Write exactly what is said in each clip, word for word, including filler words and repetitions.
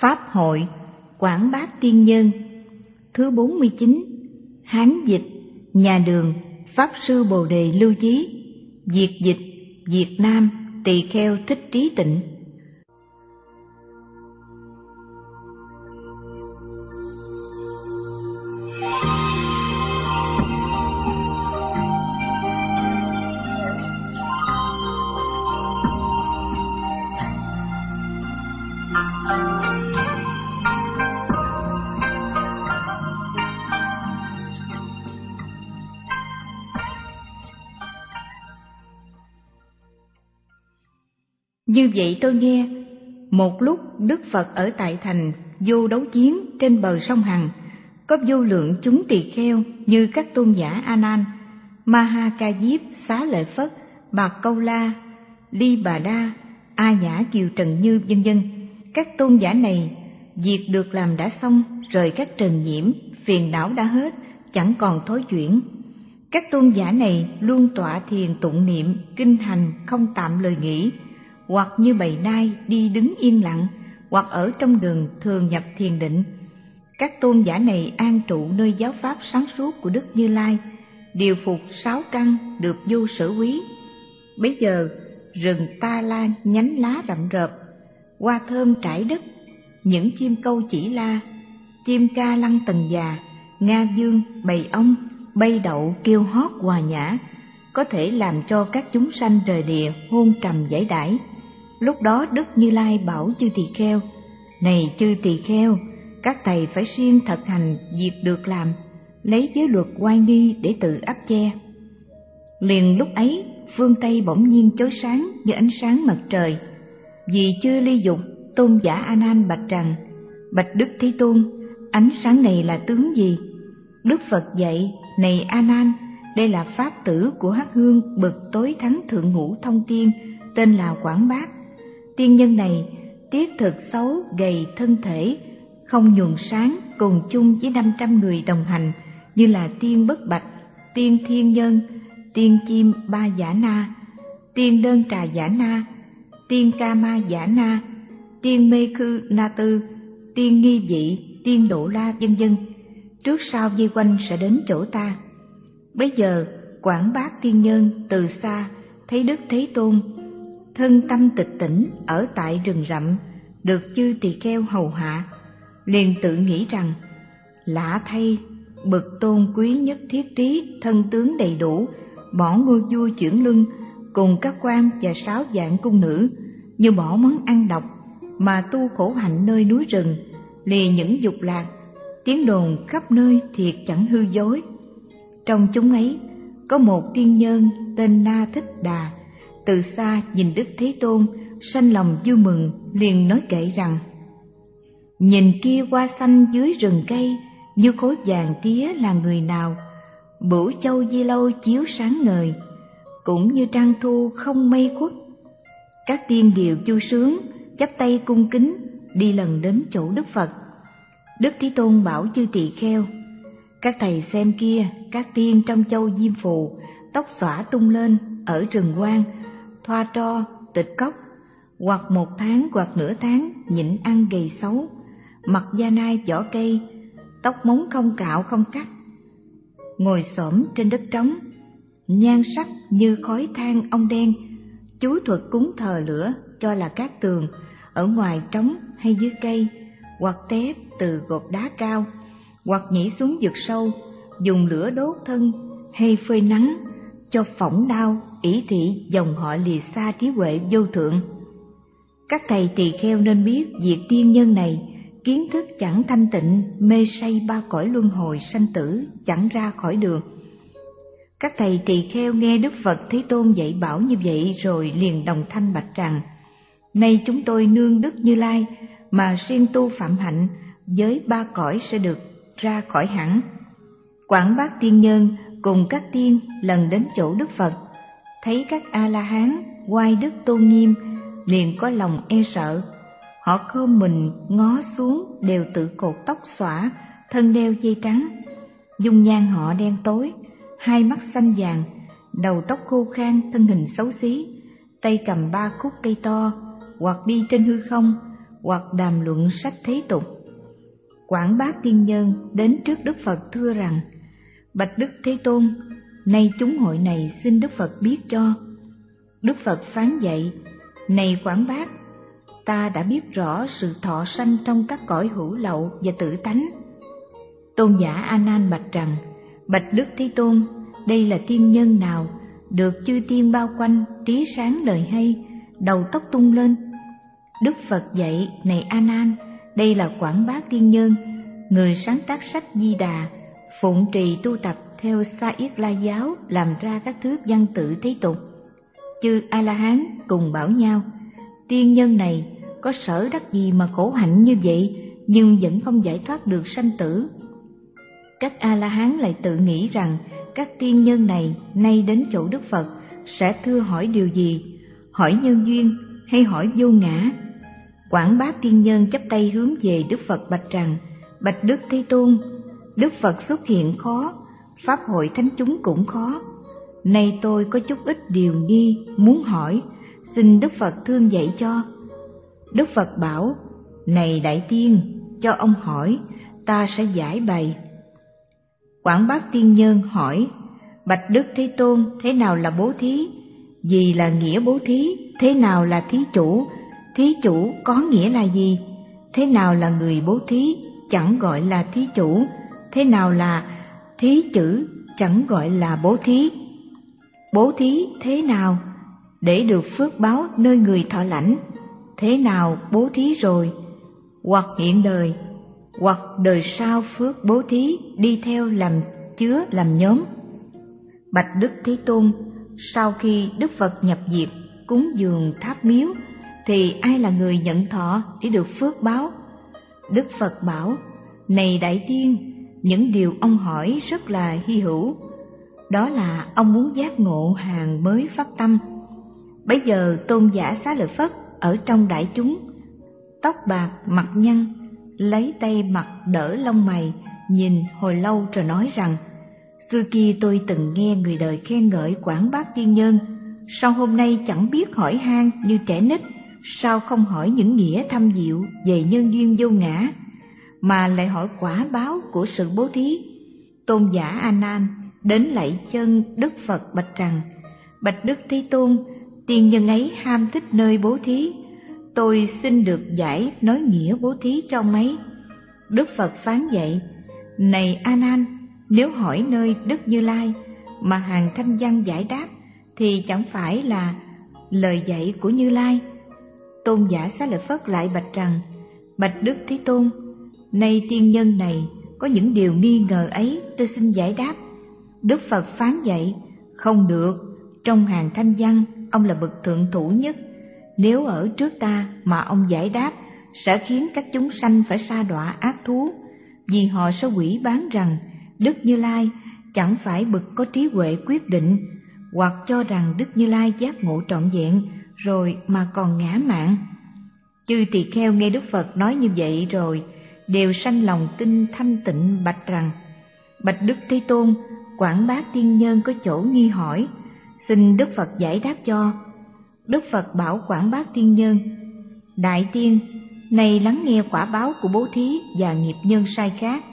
Pháp hội Quảng Bác Tiên Nhân. Thứ bốn mươi chín. Hán dịch nhà Đường, Pháp sư Bồ Đề Lưu Chí. Việt dịch Việt Nam, Tỳ Kheo Thích Trí Tịnh. Như vậy tôi nghe, một lúc Đức Phật ở tại thành Vô Đấu Chiến trên bờ sông Hằng, có vô lượng chúng tỳ kheo như các tôn giả A Nan, Ma Ha Ca Diếp, Xá Lợi Phất, Bạc Câu La, Ly Bà Đa, A Nhã Kiều Trần Như, vân vân. Các tôn giả này việc được làm đã xong, rời các trần nhiễm, phiền não đã hết, chẳng còn thối chuyển. Các tôn giả này luôn tọa thiền tụng niệm kinh hành, không tạm lời nghỉ, hoặc như bầy nai đi đứng yên lặng, hoặc ở trong đường thường nhập thiền định. Các tôn giả này an trụ nơi giáo pháp sáng suốt của Đức Như Lai, điều phục sáu căn được vô sở quý. Bấy giờ rừng ta la nhánh lá rậm rợp, hoa thơm trải đất, những chim câu chỉ la, chim ca lăng tần già, nga dương, bầy ong bay đậu kêu hót hòa nhã, có thể làm cho các chúng sanh rời địa hôn trầm giải đãi. Lúc đó Đức Như Lai bảo chư tỳ kheo: này chư tỳ kheo, các thầy phải siêng thực hành việc được làm, lấy giới luật oai nghi để tự áp che. Liền lúc ấy phương Tây bỗng nhiên chói sáng như ánh sáng mặt trời. Vì chưa ly dục, tôn giả A Nan bạch rằng: bạch Đức Thế Tôn, ánh sáng này là tướng gì? Đức Phật dạy: này A Nan, đây là pháp tử của Hắc Hương bậc tối thắng thượng ngũ thông tiên, tên là Quảng Bác. Tiên nhân này tiết thực xấu, gầy thân thể, không nhuần sáng, cùng chung với năm trăm người đồng hành, như là tiên Bất Bạch, tiên Thiên Nhân, tiên chim Ba Giả Na, tiên Đơn Trà Giả Na, tiên Ca Ma Giả Na, tiên Mê Khư Na Tư, tiên Nghi Vị, tiên Độ La, vân vân. Trước sau vây quanh sẽ đến chỗ ta. Bấy giờ Quảng Bác tiên nhân từ xa thấy Đức Thế Tôn thân tâm tịch tỉnh ở tại rừng rậm, được chư tỳ kheo hầu hạ, liền tự nghĩ rằng: lạ thay, bậc tôn quý nhất thiết trí, thân tướng đầy đủ, bỏ ngôi vua chuyển lưng cùng các quan và sáu vạn cung nữ, như bỏ món ăn độc mà tu khổ hạnh nơi núi rừng, lìa những dục lạc, tiếng đồn khắp nơi thiệt chẳng hư dối. Trong chúng ấy có một tiên nhân tên Na Thích Đà, từ xa nhìn Đức Thế Tôn, sanh lòng vui mừng, liền nói kệ rằng: nhìn kia hoa xanh dưới rừng cây, như khối vàng tía là người nào? Bửu châu di lâu chiếu sáng ngời, cũng như trăng thu không mây khuất. Các tiên đều vui sướng, chắp tay cung kính, đi lần đến chỗ Đức Phật. Đức Thế Tôn bảo chư tỳ kheo: các thầy xem kia, các tiên trong châu Diêm Phù, tóc xõa tung lên, ở rừng hoang, thoa tro, tịch cốc, hoặc một tháng hoặc nửa tháng nhịn ăn gầy xấu, mặc da nai vỏ cây, tóc móng không cạo không cắt, ngồi xổm trên đất trống, nhan sắc như khói than ong đen, chú thuật cúng thờ lửa cho là cát tường, ở ngoài trống hay dưới cây, hoặc té từ gột đá cao, hoặc nhảy xuống vực sâu, dùng lửa đốt thân hay phơi nắng, cho phỏng đau, ỷ thị dòng họ lìa xa trí huệ vô thượng. Các thầy tỳ kheo nên biết việc tiên nhân này kiến thức chẳng thanh tịnh, mê say ba cõi luân hồi sanh tử, chẳng ra khỏi đường. Các thầy tỳ kheo nghe Đức Phật Thế Tôn dạy bảo như vậy rồi liền đồng thanh bạch rằng: nay chúng tôi nương Đức Như Lai mà siêng tu phạm hạnh, với ba cõi sẽ được ra khỏi hẳn. Quảng Bác tiên nhân cùng các tiên lần đến chỗ Đức Phật, thấy các A-la-hán oai đức tôn nghiêm, liền có lòng e sợ. Họ khom mình ngó xuống, đều tự cột tóc xõa, thân đeo dây trắng. Dung nhan họ đen tối, hai mắt xanh vàng, đầu tóc khô khan, thân hình xấu xí, tay cầm ba khúc cây to, hoặc đi trên hư không, hoặc đàm luận sách thế tục. Quảng Bác tiên nhân đến trước Đức Phật thưa rằng: Bạch Đức Thế Tôn, nay chúng hội này xin Đức Phật biết cho. Đức Phật phán dạy: Này Quảng Bác, ta đã biết rõ sự thọ sanh trong các cõi hữu lậu và tử tánh. Tôn giả A Nan bạch rằng: Bạch Đức Thế Tôn, đây là tiên nhân nào được chư tiên bao quanh, trí sáng lời hay, đầu tóc tung lên? Đức Phật dạy: Này A Nan, đây là Quảng Bác tiên nhân, người sáng tác sách Di Đà, phụng trì tu tập theo Sa Yết La giáo, làm ra các thuyết văn tự thế tục. Chư A La Hán cùng bảo nhau: tiên nhân này có sở đắc gì mà khổ hạnh như vậy, nhưng vẫn không giải thoát được sanh tử. Các A La Hán lại tự nghĩ rằng các tiên nhân này nay đến chỗ Đức Phật sẽ thưa hỏi điều gì, hỏi nhân duyên hay hỏi vô ngã. Quảng Bác tiên nhân chắp tay hướng về Đức Phật bạch rằng: Bạch Đức Thế Tôn, Đức Phật xuất hiện khó, pháp hội thánh chúng cũng khó. Nay tôi có chút ít điều nghi muốn hỏi, xin Đức Phật thương dạy cho. Đức Phật bảo: Này đại tiên, cho ông hỏi, ta sẽ giải bày. Quảng Bác tiên nhân hỏi: Bạch Đức Thế Tôn, thế nào là bố thí? Gì là nghĩa bố thí? Thế nào là thí chủ? Thí chủ có nghĩa là gì? Thế nào là người bố thí? Chẳng gọi là thí chủ. Thế nào là thí chữ? Chẳng gọi là bố thí. Bố thí thế nào? Để được phước báo nơi người thọ lãnh. Thế nào bố thí rồi? Hoặc hiện đời, hoặc đời sau phước bố thí đi theo làm chứa làm nhóm. Bạch Đức Thế Tôn, sau khi Đức Phật nhập diệt cúng dường tháp miếu, thì ai là người nhận thọ để được phước báo? Đức Phật bảo: Này đại tiên, những điều ông hỏi rất là hy hữu. Đó là ông muốn giác ngộ hàng mới phát tâm. Bấy giờ Tôn giả Xá Lợi Phất ở trong đại chúng, tóc bạc mặt nhăn, lấy tay mặt đỡ lông mày, nhìn hồi lâu rồi nói rằng: Xưa kia tôi từng nghe người đời khen ngợi Quảng Bác tiên nhân, sao hôm nay chẳng biết hỏi han như trẻ nít, sao không hỏi những nghĩa thâm diệu về nhân duyên vô ngã, mà lại hỏi quả báo của sự bố thí. Tôn giả A Nan đến lạy chân Đức Phật bạch rằng: Bạch Đức Thế Tôn, tiên nhân ấy ham thích nơi bố thí, tôi xin được giải nói nghĩa bố thí cho ông ấy. Đức Phật phán dạy: Này A Nan, nếu hỏi nơi Đức Như Lai mà hàng thanh văn giải đáp, thì chẳng phải là lời dạy của Như Lai. Tôn giả Xá Lợi Phất lại bạch rằng: Bạch Đức Thế Tôn, nay tiên nhân này có những điều nghi ngờ ấy, tôi xin giải đáp. Đức Phật phán dạy: Không được, trong hàng thanh văn ông là bậc thượng thủ nhất. Nếu ở trước ta mà ông giải đáp, sẽ khiến các chúng sanh phải sa đọa ác thú, vì họ sẽ quỷ bán rằng Đức Như Lai chẳng phải bậc có trí huệ quyết định, hoặc cho rằng Đức Như Lai giác ngộ trọn vẹn rồi mà còn ngã mạn. Chư tỳ kheo nghe Đức Phật nói như vậy rồi đều sanh lòng tin thanh tịnh bạch rằng: Bạch Đức Thế Tôn, Quảng Bác tiên nhân có chỗ nghi hỏi, xin Đức Phật giải đáp cho. Đức Phật bảo Quảng Bác tiên nhân: Đại tiên, này lắng nghe quả báo của bố thí và nghiệp nhân sai khác.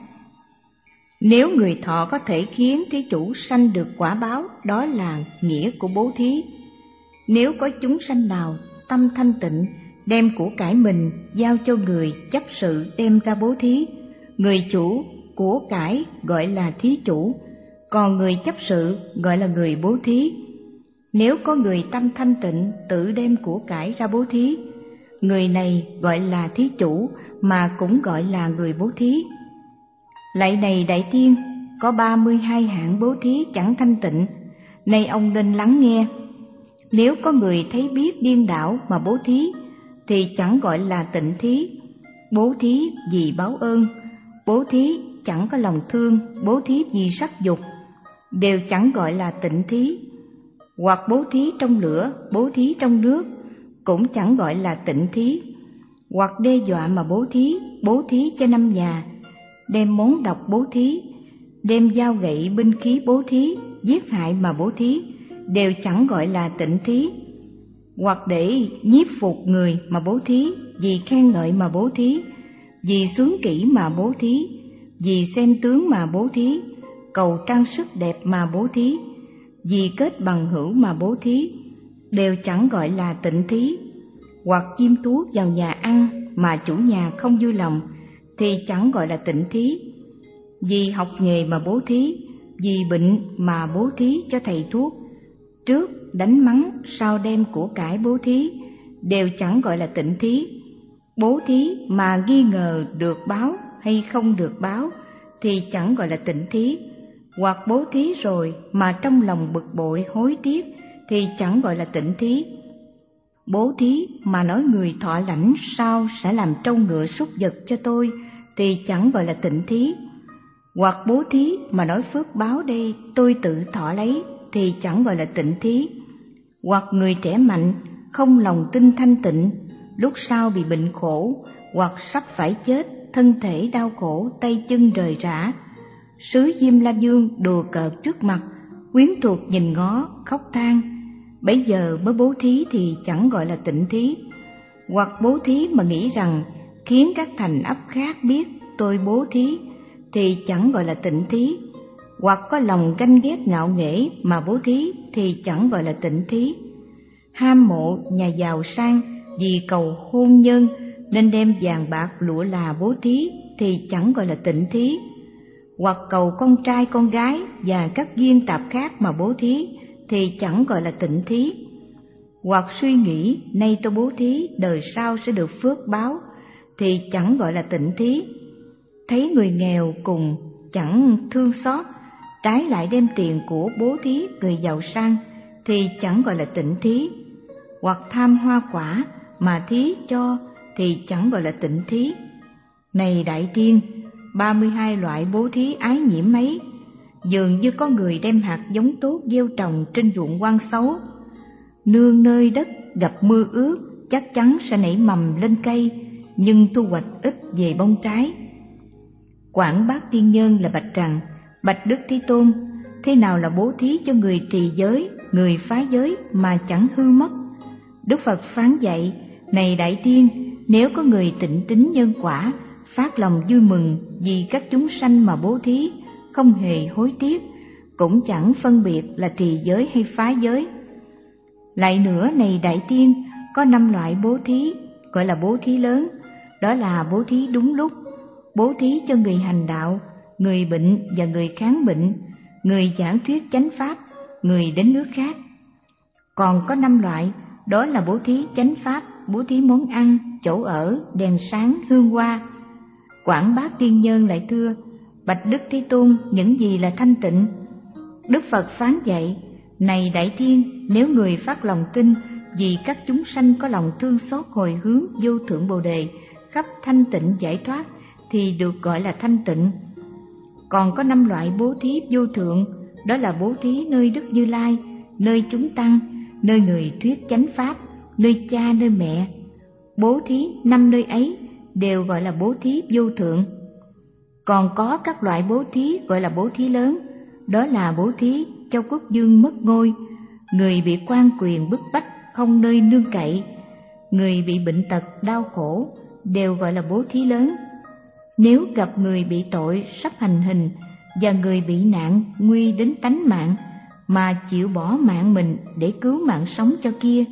Nếu người thọ có thể khiến thí chủ sanh được quả báo, đó là nghĩa của bố thí. Nếu có chúng sanh nào tâm thanh tịnh, đem của cải mình giao cho người chấp sự đem ra bố thí, người chủ của cải gọi là thí chủ, còn người chấp sự gọi là người bố thí. Nếu có người tâm thanh tịnh tự đem của cải ra bố thí, người này gọi là thí chủ mà cũng gọi là người bố thí. Lạy này đại tiên, có ba mươi hai hạng bố thí chẳng thanh tịnh, nay ông nên lắng nghe. Nếu có người thấy biết điên đảo mà bố thí, thì chẳng gọi là tịnh thí. Bố thí vì báo ơn, bố thí chẳng có lòng thương, bố thí vì sắc dục, đều chẳng gọi là tịnh thí. Hoặc bố thí trong lửa, bố thí trong nước, cũng chẳng gọi là tịnh thí. Hoặc đe dọa mà bố thí, bố thí cho năm nhà, đem món độc bố thí, đem dao gậy binh khí bố thí, giết hại mà bố thí, đều chẳng gọi là tịnh thí. Hoặc để nhiếp phục người mà bố thí, vì khen ngợi mà bố thí, vì xướng kỹ mà bố thí, vì xem tướng mà bố thí, cầu trang sức đẹp mà bố thí, vì kết bằng hữu mà bố thí, đều chẳng gọi là tịnh thí. Hoặc chim tú vào nhà ăn mà chủ nhà không vui lòng thì chẳng gọi là tịnh thí. Vì học nghề mà bố thí, vì bệnh mà bố thí cho thầy thuốc, trước đánh mắng sau đem của cải bố thí, đều chẳng gọi là tịnh thí. Bố thí mà nghi ngờ được báo hay không được báo thì chẳng gọi là tịnh thí. Hoặc bố thí rồi mà trong lòng bực bội hối tiếc thì chẳng gọi là tịnh thí. Bố thí mà nói người thọ lãnh sau sẽ làm trâu ngựa súc vật cho tôi thì chẳng gọi là tịnh thí. Hoặc bố thí mà nói phước báo đây tôi tự thọ lấy thì chẳng gọi là tịnh thí. Hoặc người trẻ mạnh không lòng tin thanh tịnh, lúc sau bị bệnh khổ, hoặc sắp phải chết, thân thể đau khổ, tay chân rời rã, sứ Diêm La Vương đùa cợt trước mặt, quyến thuộc nhìn ngó khóc than, bấy giờ mới bố thí thì chẳng gọi là tịnh thí. Hoặc bố thí mà nghĩ rằng khiến các thành ấp khác biết tôi bố thí thì chẳng gọi là tịnh thí. Hoặc có lòng ganh ghét ngạo nghễ mà bố thí thì chẳng gọi là tịnh thí. Ham mộ nhà giàu sang vì cầu hôn nhân nên đem vàng bạc lụa là bố thí thì chẳng gọi là tịnh thí. Hoặc cầu con trai con gái và các duyên tạp khác mà bố thí thì chẳng gọi là tịnh thí. Hoặc suy nghĩ nay tôi bố thí đời sau sẽ được phước báo thì chẳng gọi là tịnh thí. Thấy người nghèo cùng chẳng thương xót, trái lại đem tiền của bố thí người giàu sang thì chẳng gọi là tịnh thí. Hoặc tham hoa quả mà thí cho thì chẳng gọi là tịnh thí. Này đại tiên, ba mươi hai loại bố thí ái nhiễm ấy, dường như có người đem hạt giống tốt gieo trồng trên ruộng hoang xấu, nương nơi đất gặp mưa ướt chắc chắn sẽ nảy mầm lên cây, nhưng thu hoạch ít về bông trái. Quảng Bác Tiên Nhân là bạch rằng: bạch Đức Thế Tôn, thế nào là bố thí cho người trì giới, người phá giới mà chẳng hư mất? Đức Phật phán dạy: này đại tiên, nếu có người tịnh tín nhân quả, phát lòng vui mừng vì các chúng sanh mà bố thí, không hề hối tiếc, cũng chẳng phân biệt là trì giới hay phá giới. Lại nữa, này đại tiên, có năm loại bố thí gọi là bố thí lớn, đó là bố thí đúng lúc, bố thí cho người hành đạo, người bệnh và người kháng bệnh, người giảng thuyết chánh pháp, người đến nước khác. Còn có năm loại, đó là bố thí chánh pháp, bố thí món ăn, chỗ ở, đèn sáng, hương hoa. Quảng Bác Tiên Nhân lại thưa: bạch Đức Thế Tôn, những gì là thanh tịnh? Đức Phật phán dạy: này đại thiên, nếu người phát lòng tin vì các chúng sanh có lòng thương xót hồi hướng vô thượng bồ đề, khắp thanh tịnh giải thoát thì được gọi là thanh tịnh. Còn có năm loại bố thí vô thượng, đó là bố thí nơi Đức Như Lai, nơi chúng tăng, nơi người thuyết chánh pháp, nơi cha nơi mẹ. Bố thí năm nơi ấy đều gọi là bố thí vô thượng. Còn có các loại bố thí gọi là bố thí lớn, đó là bố thí cho quốc vương mất ngôi, người bị quan quyền bức bách không nơi nương cậy, người bị bệnh tật đau khổ, đều gọi là bố thí lớn. Nếu gặp người bị tội sắp hành hình và người bị nạn nguy đến tánh mạng mà chịu bỏ mạng mình để cứu mạng sống cho kia,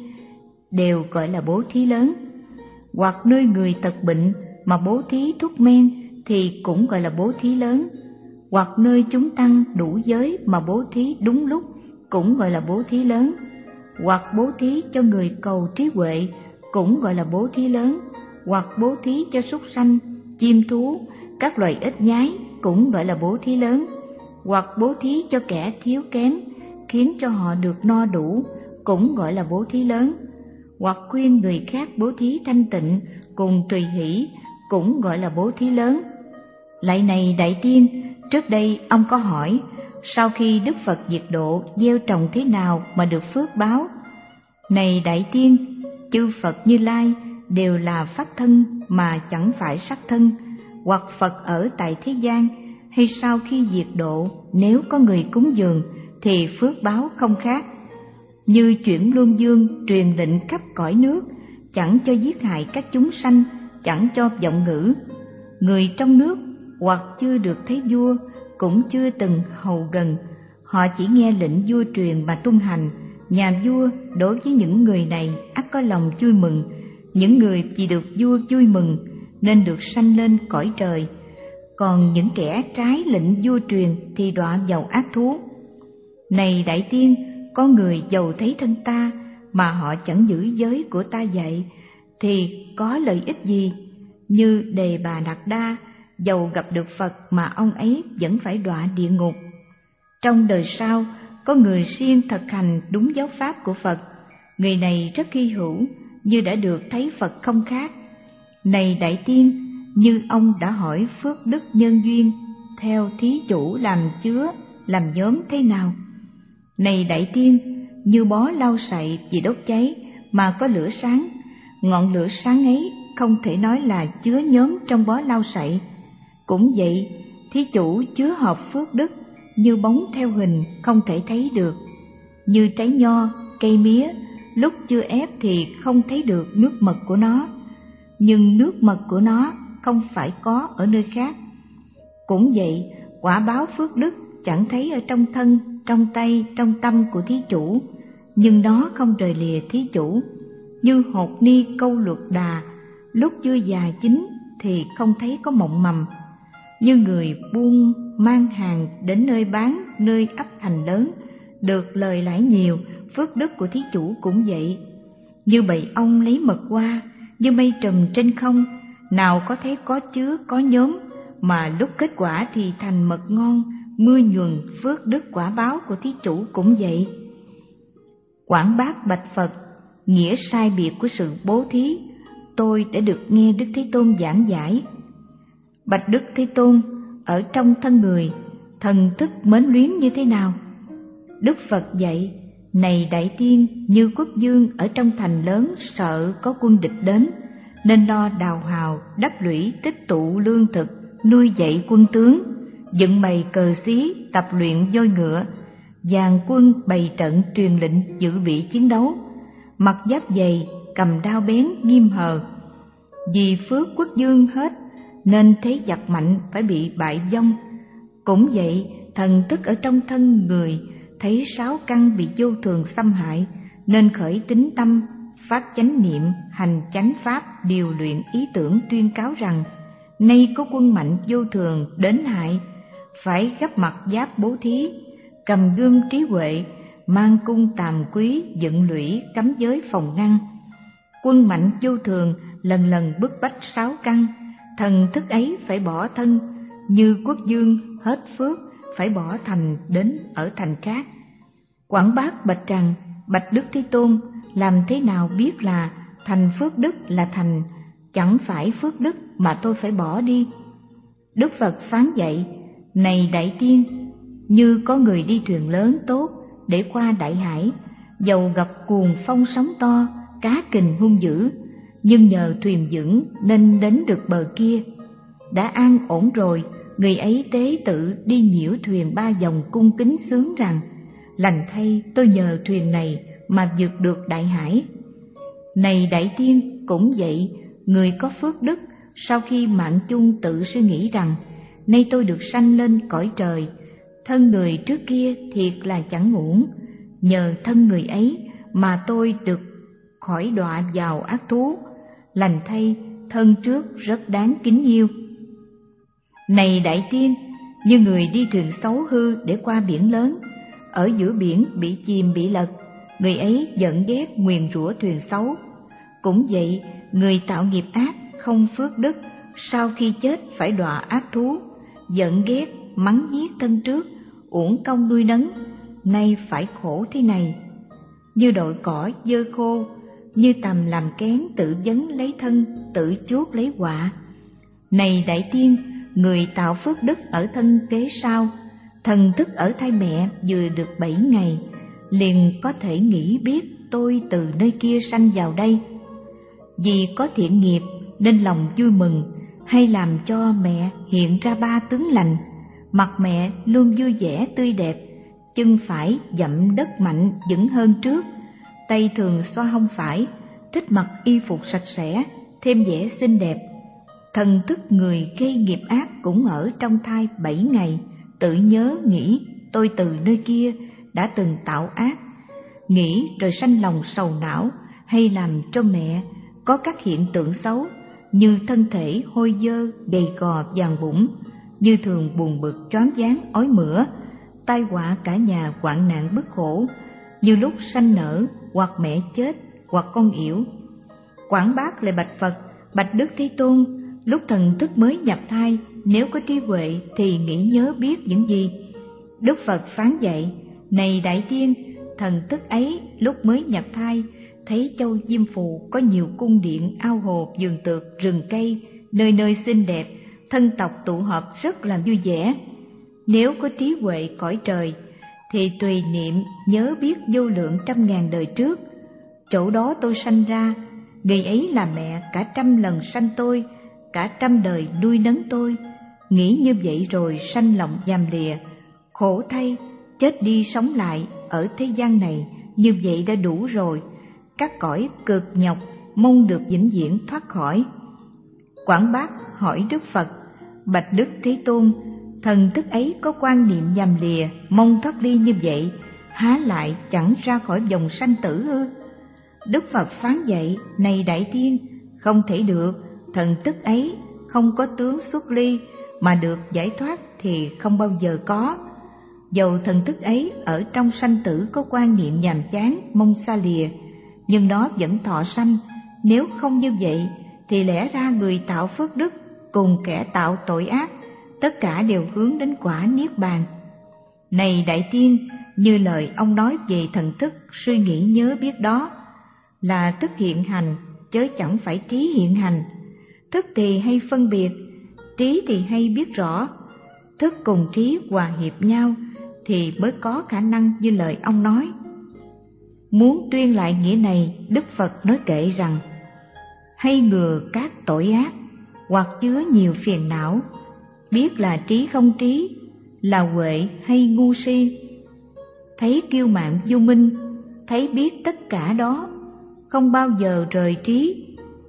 đều gọi là bố thí lớn. Hoặc nơi người tật bệnh mà bố thí thuốc men thì cũng gọi là bố thí lớn. Hoặc nơi chúng tăng đủ giới mà bố thí đúng lúc cũng gọi là bố thí lớn. Hoặc bố thí cho người cầu trí huệ cũng gọi là bố thí lớn. Hoặc bố thí cho súc sanh, chim thú, các loài ếch nhái cũng gọi là bố thí lớn. Hoặc bố thí cho kẻ thiếu kém, khiến cho họ được no đủ cũng gọi là bố thí lớn. Hoặc khuyên người khác bố thí thanh tịnh cùng tùy hỷ cũng gọi là bố thí lớn. Lại này đại tiên, trước đây ông có hỏi, sau khi Đức Phật diệt độ gieo trồng thế nào mà được phước báo? Này đại tiên, chư Phật Như Lai đều là pháp thân mà chẳng phải sắc thân, hoặc Phật ở tại thế gian, hay sau khi diệt độ nếu có người cúng dường thì phước báo không khác. Như chuyển luân dương truyền lệnh khắp cõi nước chẳng cho giết hại các chúng sanh, chẳng cho vọng ngữ. Người trong nước hoặc chưa được thấy vua, cũng chưa từng hầu gần, họ chỉ nghe lệnh vua truyền mà tuân hành. Nhà vua đối với những người này ắt có lòng vui mừng, những người vì được vua vui mừng nên được sanh lên cõi trời. Còn những kẻ trái lệnh vua truyền thì đọa vào ác thú. Này đại tiên, có người dầu thấy thân ta mà họ chẳng giữ giới của ta dạy thì có lợi ích gì? Như Đề Bà Đạt Đa, dầu gặp được Phật mà ông ấy vẫn phải đọa địa ngục. Trong đời sau, có người siêng thực hành đúng giáo pháp của Phật, người này rất hy hữu, như đã được thấy Phật không khác. Này đại tiên, như ông đã hỏi phước đức nhân duyên theo thí chủ làm chứa, làm nhóm thế nào? Này đại tiên, như bó lau sậy vì đốt cháy mà có lửa sáng, ngọn lửa sáng ấy không thể nói là chứa nhóm trong bó lau sậy. Cũng vậy, thí chủ chứa hộp phước đức như bóng theo hình không thể thấy được. Như trái nho, cây mía, lúc chưa ép thì không thấy được nước mật của nó, nhưng nước mật của nó không phải có ở nơi khác. Cũng vậy, quả báo phước đức chẳng thấy ở trong thân, trong tay, trong tâm của thí chủ, nhưng nó không rời lìa thí chủ. Như hột ni câu luật đà, lúc chưa già chín thì không thấy có mộng mầm. Như người buôn mang hàng đến nơi bán, nơi ấp thành lớn, được lời lãi nhiều, phước đức của thí chủ cũng vậy. Như bầy ong lấy mật hoa, như mây trùm trên không, nào có thấy có chứa có nhóm, mà lúc kết quả thì thành mật ngon, mưa nhuần. Phước đức quả báo của thí chủ cũng vậy. Quảng bác bạch Phật nghĩa sai biệt của sự bố thí, tôi đã được nghe Đức Thế Tôn giảng giải. Bạch Đức Thế Tôn, ở trong thân người, thần thức mến luyến như thế nào? Đức Phật dạy, này đại tiên, như quốc vương ở trong thành lớn sợ có quân địch đến, nên lo đào hào, đắp lũy, tích tụ lương thực, nuôi dạy quân tướng, dựng bày cờ xí, tập luyện voi ngựa, dàn quân bày trận truyền lệnh dự bị chiến đấu, mặc giáp dày, cầm đao bén nghiêm hờ. Vì phước quốc vương hết nên thế giặc mạnh phải bị bại vong. Cũng vậy, thần thức ở trong thân người thấy sáu căn bị vô thường xâm hại, nên khởi tín tâm, phát chánh niệm, hành chánh pháp, điều luyện ý tưởng tuyên cáo rằng nay có quân mạnh vô thường đến hại, phải gấp mặt giáp bố thí, cầm gươm trí huệ, mang cung tàm quý, dựng lũy, cấm giới phòng ngăn. Quân mạnh vô thường lần lần bức bách sáu căn, thần thức ấy phải bỏ thân, như quốc vương hết phước phải bỏ thành đến ở thành khác. Quảng bác bạch rằng, bạch Đức Thế Tôn, làm thế nào biết là thành phước đức là thành, chẳng phải phước đức mà tôi phải bỏ đi? Đức Phật phán dạy, này đại tiên, như có người đi thuyền lớn tốt để qua đại hải, dầu gặp cuồng phong sóng to, cá kình hung dữ, nhưng nhờ thuyền vững nên đến được bờ kia. Đã an ổn rồi, người ấy tế tự đi nhiễu thuyền ba vòng cung kính sướng rằng, lành thay tôi nhờ thuyền này mà vượt được đại hải. Này đại tiên, cũng vậy, người có phước đức sau khi mạng chung tự suy nghĩ rằng, nay tôi được sanh lên cõi trời, thân người trước kia thiệt là chẳng uổng, nhờ thân người ấy mà tôi được khỏi đọa vào ác thú, lành thay thân trước rất đáng kính yêu. Này đại tiên, như người đi thuyền xấu hư để qua biển lớn, ở giữa biển bị chìm bị lật, người ấy giận ghét nguyền rủa thuyền xấu. Cũng vậy, người tạo nghiệp ác không phước đức, sau khi chết phải đọa ác thú, giận ghét mắng giết thân trước, uổng công nuôi nấng, nay phải khổ thế này. Như đội cỏ dơ khô, như tầm làm kén tự vấn lấy thân, tự chuốc lấy họa. Này đại tiên, người tạo phước đức ở thân kế sau, thần thức ở thai mẹ vừa được bảy ngày, liền có thể nghĩ biết tôi từ nơi kia sanh vào đây. Vì có thiện nghiệp nên lòng vui mừng, hay làm cho mẹ hiện ra ba tướng lành, mặt mẹ luôn vui vẻ tươi đẹp, chân phải dậm đất mạnh vững hơn trước, tay thường xoa hông phải, thích mặc y phục sạch sẽ, thêm vẻ xinh đẹp. Thần thức người gây nghiệp ác cũng ở trong thai bảy ngày, tự nhớ nghĩ tôi từ nơi kia đã từng tạo ác, nghĩ rồi sanh lòng sầu não, hay làm cho mẹ có các hiện tượng xấu như thân thể hôi dơ, gầy gò, vàng bụng, như thường buồn bực, choáng váng, ói mửa, tai họa cả nhà, hoạn nạn bức khổ, như lúc sanh nở hoặc mẹ chết hoặc con yểu. Quảng Bác lại bạch Phật: bạch Đức Thế Tôn, lúc thần thức mới nhập thai, nếu có trí huệ thì nghĩ nhớ biết những gì? Đức Phật phán dạy: này đại tiên, thần thức ấy lúc mới nhập thai thấy châu Diêm Phù có nhiều cung điện, ao hồ, vườn tược, rừng cây, nơi nơi xinh đẹp, thân tộc tụ họp rất là vui vẻ. Nếu có trí huệ cõi trời thì tùy niệm nhớ biết vô lượng trăm ngàn đời trước, chỗ đó tôi sanh ra, người ấy là mẹ cả trăm lần sanh tôi, cả trăm đời nuôi nấng tôi. Nghĩ như vậy rồi sanh lòng giàm lìa, khổ thay, chết đi sống lại ở thế gian này, như vậy đã đủ rồi. Các cõi cực nhọc mong được vĩnh viễn thoát khỏi. Quảng Bác hỏi Đức Phật: bạch Đức Thế Tôn, thần thức ấy có quan niệm giàm lìa, mong thoát ly như vậy, há lại chẳng ra khỏi vòng sanh tử ư? Đức Phật phán dạy: này đại tiên, không thể được, thần thức ấy không có tướng xuất ly, mà được giải thoát thì không bao giờ có. Dầu thần thức ấy ở trong sanh tử có quan niệm nhàm chán, mong xa lìa, nhưng nó vẫn thọ sanh. Nếu không như vậy thì lẽ ra người tạo phước đức cùng kẻ tạo tội ác, tất cả đều hướng đến quả niết bàn. Này đại tiên, như lời ông nói về thần thức suy nghĩ nhớ biết đó là thức hiện hành, chớ chẳng phải trí hiện hành. Thức thì hay phân biệt, trí thì hay biết rõ. Thức cùng trí hòa hiệp nhau thì mới có khả năng như lời ông nói. Muốn tuyên lại nghĩa này, Đức Phật nói kệ rằng: hay ngừa các tội ác hoặc chứa nhiều phiền não, biết là trí không trí, là huệ hay ngu si. Thấy kiêu mạn vô minh, thấy biết tất cả đó, không bao giờ rời trí.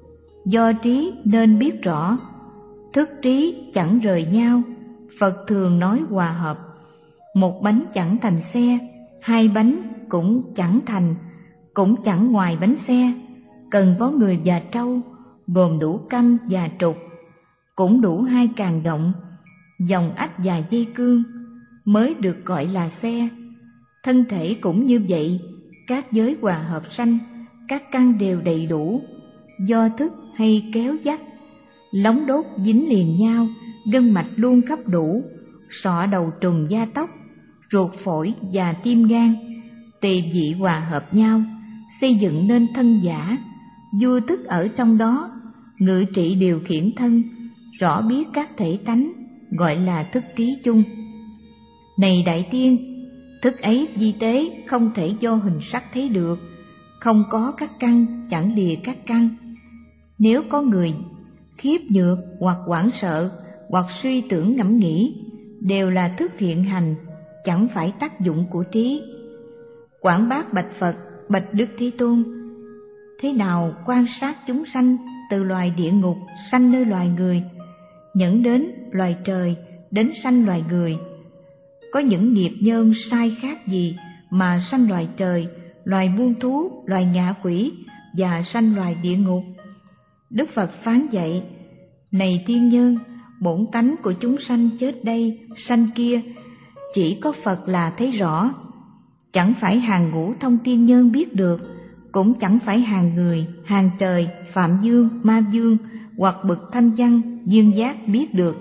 Do trí nên biết rõ, thức trí chẳng rời nhau. Phật thường nói hòa hợp: một bánh chẳng thành xe, hai bánh cũng chẳng thành, cũng chẳng ngoài bánh xe. Cần vó người và trâu, gồm đủ căm và trục, cũng đủ hai càng động, dòng ách và dây cương, mới được gọi là xe. Thân thể cũng như vậy, các giới hòa hợp sanh, các căn đều đầy đủ. Do thức hay kéo dắt, lóng đốt dính liền nhau, gân mạch luôn khắp đủ, sọ đầu trùng da tóc, ruột phổi và tim gan, tỳ vị hòa hợp nhau, xây dựng nên thân giả. Vua thức ở trong đó, ngự trị điều khiển thân, rõ biết các thể tánh, gọi là thức trí chung. Này đại tiên, thức ấy vi tế, không thể do hình sắc thấy được, không có các căn, chẳng lìa các căn. Nếu có người khiếp nhược hoặc hoảng sợ hoặc suy tưởng ngẫm nghĩ, đều là thức thiện hành, chẳng phải tác dụng của trí. Quảng Bác bạch Phật: bạch Đức Thế Tôn, thế nào quan sát chúng sanh từ loài địa ngục sanh nơi loài người, nhẫn đến loài trời, đến sanh loài người? Có những nghiệp nhân sai khác gì mà sanh loài trời, loài muôn thú, loài ngạ quỷ và sanh loài địa ngục? Đức Phật phán dạy: này tiên nhân, bổn tánh của chúng sanh chết đây, sanh kia, chỉ có Phật là thấy rõ. Chẳng phải hàng ngũ thông tiên nhân biết được, cũng chẳng phải hàng người, hàng trời, phạm dương, ma dương hoặc bậc thanh văn, duyên giác biết được.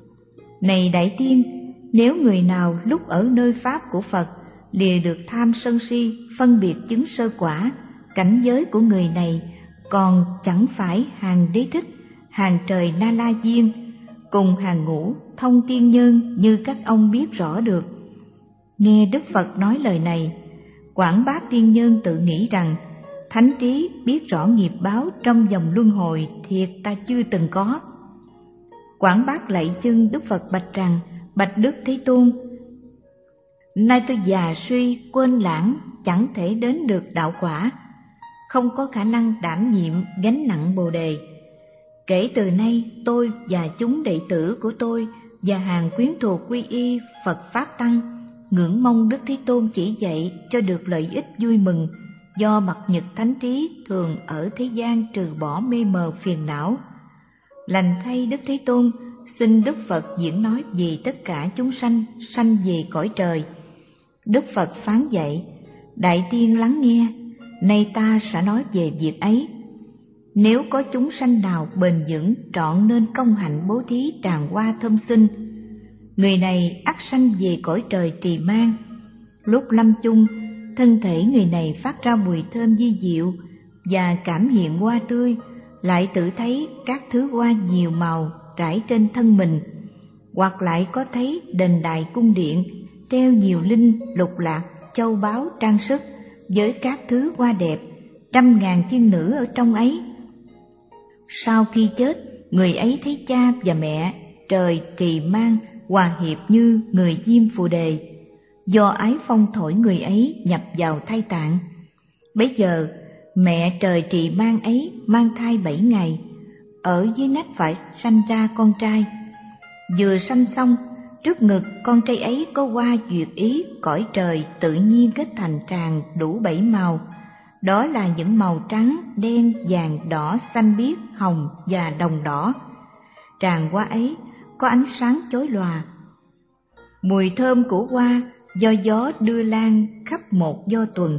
Này đại tiên, nếu người nào lúc ở nơi pháp của Phật lìa được tham sân si, phân biệt chứng sơ quả, cảnh giới của người này còn chẳng phải hàng đế thích, hàng trời na la diên, cùng hàng ngũ thông tiên nhân như các ông biết rõ được. Nghe Đức Phật nói lời này, Quảng Bác tiên nhân tự nghĩ rằng: thánh trí biết rõ nghiệp báo trong dòng luân hồi, thiệt ta chưa từng có. Quảng Bác lạy chân Đức Phật bạch rằng: bạch Đức Thế Tôn, nay tôi già suy quên lãng, chẳng thể đến được đạo quả, không có khả năng đảm nhiệm gánh nặng Bồ đề. Kể từ nay, tôi và chúng đệ tử của tôi và hàng quyến thuộc quy y Phật Pháp Tăng ngưỡng mong Đức Thế Tôn chỉ dạy cho được lợi ích vui mừng do bậc nhật thánh trí thường ở thế gian trừ bỏ mê mờ phiền não. Lành thay Đức Thế Tôn, xin Đức Phật diễn nói về tất cả chúng sanh sanh về cõi trời. Đức Phật phán dạy: Đại tiên lắng nghe, nay ta sẽ nói về việc ấy. Nếu có chúng sanh nào bền vững trọn nên công hạnh bố thí tràng hoa thơm xinh, người này ắt sanh về cõi trời trì mang. Lúc lâm chung, thân thể người này phát ra mùi thơm vi diệu và cảm hiện hoa tươi, lại tự thấy các thứ hoa nhiều màu trải trên thân mình, hoặc lại có thấy đền đài cung điện treo nhiều linh lục lạc châu báu trang sức với các thứ hoa đẹp, trăm ngàn thiên nữ ở trong ấy. Sau khi chết, người ấy thấy cha và mẹ trời trì mang hòa hiệp như người diêm phù đề, do ái phong thổi người ấy nhập vào thai tạng. Bấy giờ mẹ trời trì mang ấy mang thai bảy ngày, ở dưới nách phải sanh ra con trai. Vừa sanh xong, trước ngực con trai ấy có hoa duyệt ý cõi trời tự nhiên kết thành tràng đủ bảy màu, đó là những màu trắng, đen, vàng, đỏ, xanh biếc, hồng và đồng đỏ. Tràng hoa ấy có ánh sáng chói lòa. Mùi thơm của hoa do gió đưa lan khắp một do tuần.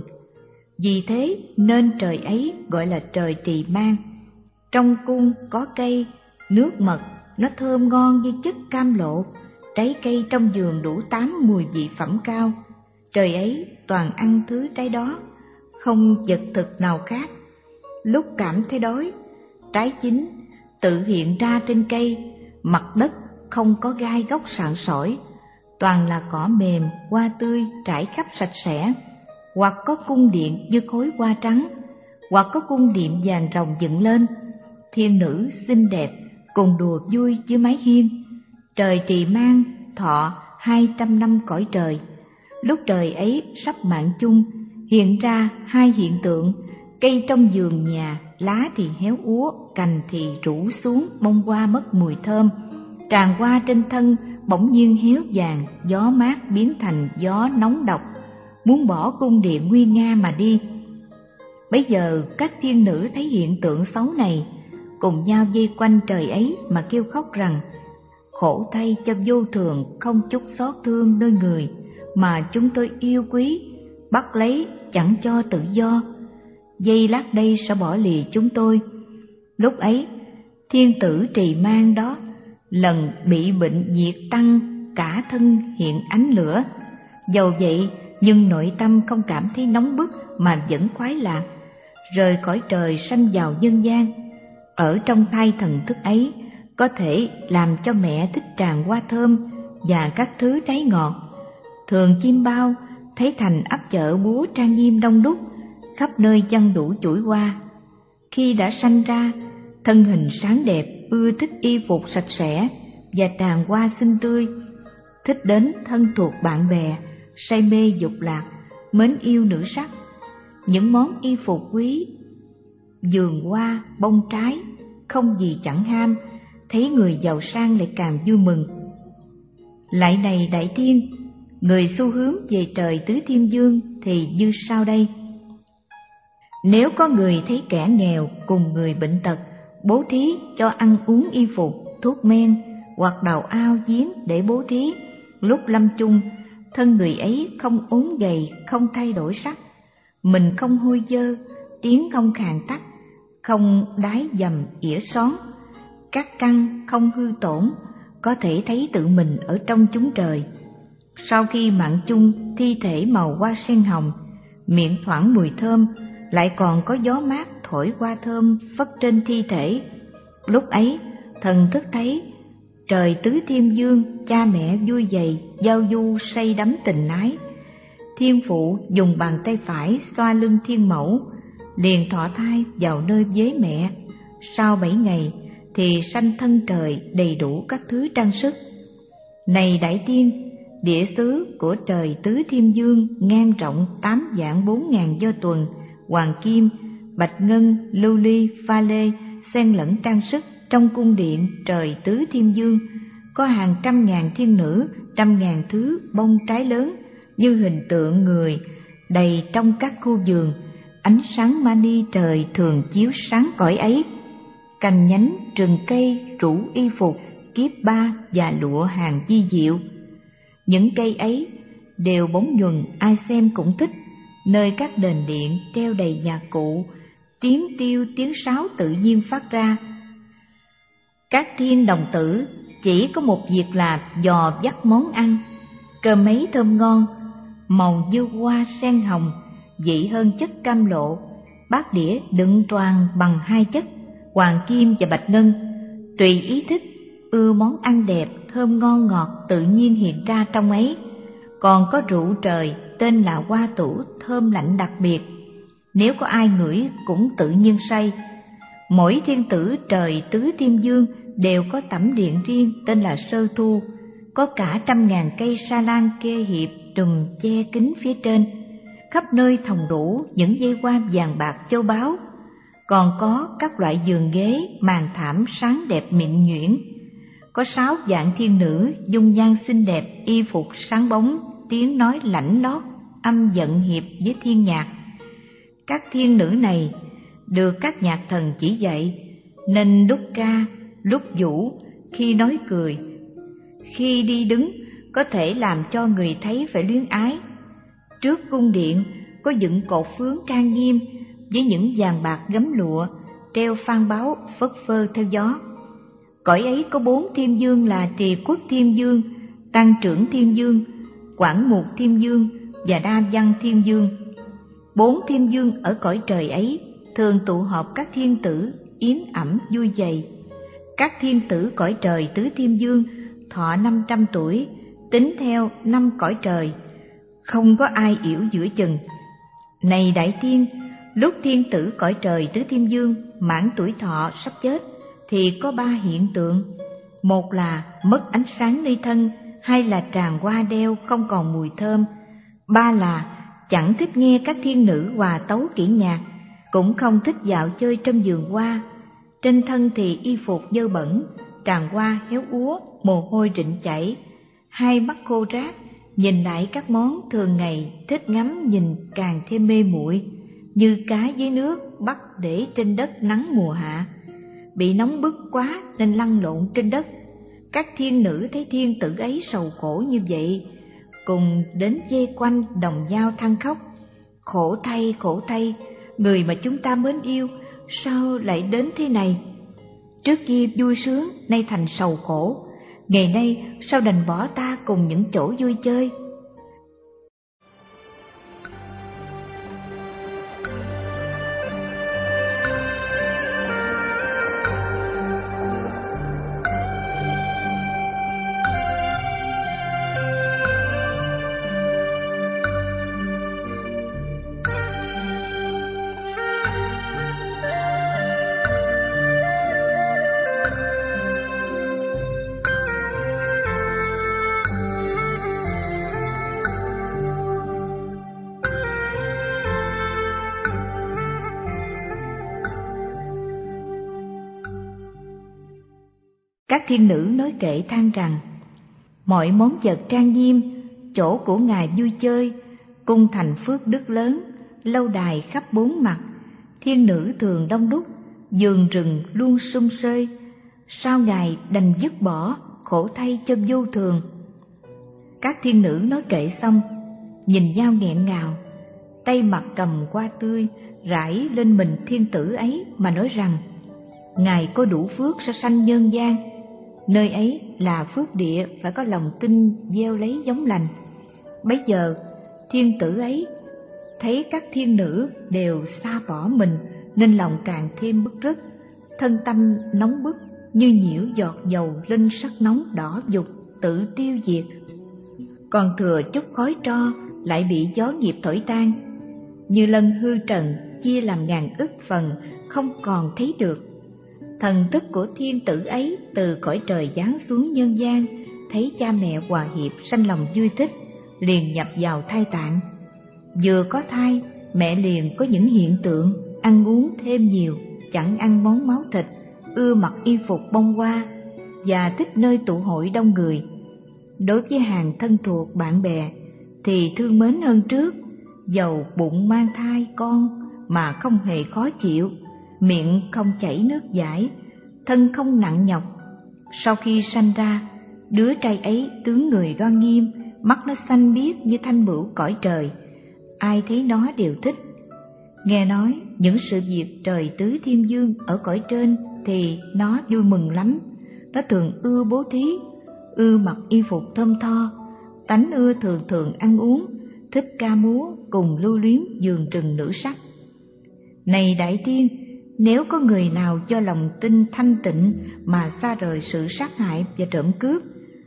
Vì thế nên trời ấy gọi là trời trì mang. Trong cung có cây, nước mật, nó thơm ngon như chất cam lộ. Trái cây trong vườn đủ tám mùi vị phẩm cao. Trời ấy toàn ăn thứ trái đó, không vật thực nào khác. Lúc cảm thấy đói, trái chín tự hiện ra trên cây, mặt đất không có gai góc sạn sỏi, toàn là cỏ mềm, hoa tươi trải khắp sạch sẽ. Hoặc có cung điện như khối hoa trắng, hoặc có cung điện vàng rồng dựng lên, thiên nữ xinh đẹp cùng đùa vui dưới mái hiên. Trời trì mang thọ hai trăm năm cõi trời. Lúc trời ấy sắp mạng chung, hiện ra hai hiện tượng: cây trong vườn nhà lá thì héo úa, cành thì rũ xuống, bông hoa mất mùi thơm. Tràng hoa trên thân bỗng nhiên héo vàng, gió mát biến thành gió nóng độc, muốn bỏ cung điện nguy nga mà đi. Bấy giờ các thiên nữ thấy hiện tượng xấu này, cùng nhau vây quanh trời ấy mà kêu khóc rằng: khổ thay cho vô thường không chút xót thương nơi người mà chúng tôi yêu quý, bắt lấy chẳng cho tự do, giây lát đây sẽ bỏ lìa chúng tôi. Lúc ấy thiên tử trì mang đó lần bị bệnh diệt tăng, cả thân hiện ánh lửa. Dầu vậy nhưng nội tâm không cảm thấy nóng bức mà vẫn khoái lạc, rời cõi trời sanh vào nhân gian. Ở trong thai thần thức ấy có thể làm cho mẹ thích tràng hoa thơm và các thứ trái ngọt. Thường chim bao thấy thành ấp chợ búa trang nghiêm đông đúc, khắp nơi chăn đủ chuỗi hoa. Khi đã sanh ra, thân hình sáng đẹp, ưa thích y phục sạch sẽ và tràng hoa xinh tươi, thích đến thân thuộc bạn bè, say mê dục lạc, mến yêu nữ sắc. Những món y phục quý, vườn hoa, bông trái, không gì chẳng ham, thấy người giàu sang lại càng vui mừng. Lại này đại tiên, người xu hướng về trời tứ thiên dương thì như sau đây: nếu có người thấy kẻ nghèo cùng người bệnh tật, bố thí cho ăn uống y phục, thuốc men, hoặc đào ao giếng để bố thí, lúc lâm chung, thân người ấy không ốm gầy, không thay đổi sắc, mình không hôi dơ, tiếng không khàn tắc, không đái dầm ỉa xón, các căn không hư tổn, có thể thấy tự mình ở trong chúng trời. Sau khi mạng chung, thi thể màu hoa sen hồng, miệng thoảng mùi thơm, lại còn có gió mát thổi hoa thơm phất trên thi thể. Lúc ấy thần thức thấy trời tứ thiên dương, cha mẹ vui vầy giao du say đắm tình ái. Thiên phụ dùng bàn tay phải xoa lưng thiên mẫu, liền thọ thai vào nơi với mẹ. Sau bảy ngày thì sanh thân trời đầy đủ các thứ trang sức. Này đại tiên, địa xứ của trời tứ thiên dương ngang rộng tám vạn bốn ngàn do tuần, hoàng kim, bạch ngân, lưu ly, pha lê xen lẫn trang sức trong cung điện trời tứ thiên dương. Có hàng trăm ngàn thiên nữ, trăm ngàn thứ bông trái lớn như hình tượng người đầy trong các khu vườn. Ánh sáng mani trời thường chiếu sáng cõi ấy. Cành nhánh, rừng cây, rủ y phục, kiếp ba và lụa hàng chi diệu. Những cây ấy đều bóng nhuần, ai xem cũng thích. Nơi các đền điện treo đầy nhạc cụ, tiếng tiêu tiếng sáo tự nhiên phát ra. Các thiên đồng tử chỉ có một việc là dò dắt món ăn. Cơm ấy thơm ngon, màu như hoa sen hồng, vị hơn chất cam lộ. Bát đĩa đựng toàn bằng hai chất hoàng kim và bạch ngân. Tùy ý thích, ưa món ăn đẹp, thơm ngon ngọt tự nhiên hiện ra trong ấy. Còn có rượu trời tên là hoa tủ, thơm lạnh đặc biệt. Nếu có ai ngửi cũng tự nhiên say. Mỗi thiên tử trời tứ thiên dương đều có tẩm điện riêng tên là sơ thu. Có cả trăm ngàn cây sa lan kê hiệp trùm che kín phía trên. Khắp nơi thòng đủ những dây hoa vàng bạc châu báu. Còn có các loại giường ghế, màn thảm sáng đẹp mịn nhuyễn. Có sáu dạng thiên nữ dung nhan xinh đẹp, y phục sáng bóng, tiếng nói lãnh lót, âm vận hiệp với thiên nhạc. Các thiên nữ này được các nhạc thần chỉ dạy, nên lúc ca, lúc vũ, khi nói cười, khi đi đứng có thể làm cho người thấy phải luyến ái. Trước cung điện có dựng cột phướng trang nghiêm với những vàng bạc gấm lụa, treo phan báo phất phơ theo gió. Cõi ấy có bốn thiên dương là Trì Quốc Thiên Dương, Tăng Trưởng Thiên Dương, Quảng Mục Thiên Dương và Đa Văn Thiên Dương. Bốn thiên dương ở cõi trời ấy thường tụ họp các thiên tử yến ẩm vui vầy. Các thiên tử cõi trời tứ thiên dương thọ năm trăm tuổi, tính theo năm cõi trời, không có ai yểu giữa chừng. Này đại tiên, lúc thiên tử cõi trời tứ thiên dương mãn tuổi thọ sắp chết thì có ba hiện tượng. Một là mất ánh sáng nơi thân, hai là tràn hoa đeo không còn mùi thơm, ba là chẳng thích nghe các thiên nữ hòa tấu kỹ nhạc, cũng không thích dạo chơi trong vườn hoa. Trên thân thì y phục dơ bẩn, tràn hoa héo úa, mồ hôi rịn chảy, hai mắt khô rác, nhìn lại các món thường ngày thích ngắm nhìn càng thêm mê muội, như cá dưới nước bắt để trên đất nắng mùa hạ. Bị nóng bức quá nên lăn lộn trên đất. Các thiên nữ thấy thiên tử ấy sầu khổ như vậy, cùng đến vây quanh đồng dao than khóc. Khổ thay, khổ thay, người mà chúng ta mến yêu sao lại đến thế này? Trước kia vui sướng, nay thành sầu khổ. Ngày nay sao đành bỏ ta cùng những chỗ vui chơi? Các thiên nữ nói kệ than rằng, mọi món vật trang nghiêm, chỗ của ngài vui chơi, cung thành phước đức lớn, lâu đài khắp bốn mặt, thiên nữ thường đông đúc, vườn rừng luôn sum sơi, sao ngài đành dứt bỏ, khổ thay cho vô thường. Các thiên nữ nói kệ xong, nhìn nhau nghẹn ngào, tay mặt cầm hoa tươi rải lên mình thiên tử ấy mà nói rằng, ngài có đủ phước sẽ sanh nhân gian, nơi ấy là phước địa, phải có lòng tin gieo lấy giống lành. Bấy giờ thiên tử ấy thấy các thiên nữ đều xa bỏ mình nên lòng càng thêm bức rứt, thân tâm nóng bức như nhiễu giọt dầu lên sắc nóng đỏ dục tự tiêu diệt. Còn thừa chút khói tro lại bị gió nghiệp thổi tan, như lân hư trần chia làm ngàn ức phần, không còn thấy được. Thần thức của thiên tử ấy từ cõi trời giáng xuống nhân gian, thấy cha mẹ hòa hiệp sanh lòng vui thích, liền nhập vào thai tạng. Vừa có thai, mẹ liền có những hiện tượng, ăn uống thêm nhiều, chẳng ăn món máu thịt, ưa mặc y phục bông hoa và thích nơi tụ hội đông người. Đối với hàng thân thuộc bạn bè thì thương mến hơn trước, dầu bụng mang thai con mà không hề khó chịu, miệng không chảy nước dãi, thân không nặng nhọc. Sau khi sanh ra, đứa trai ấy tướng người đoan nghiêm, mắt nó xanh biếc như thanh bửu cõi trời, ai thấy nó đều thích. Nghe nói những sự việc trời tứ thiên dương ở cõi trên thì nó vui mừng lắm. Nó thường ưa bố thí, ưa mặc y phục thơm tho, tánh ưa thường thường ăn uống, thích ca múa cùng lưu luyến giường trừng nữ sắc. Này đại tiên, nếu có người nào do lòng tin thanh tịnh mà xa rời sự sát hại và trộm cướp,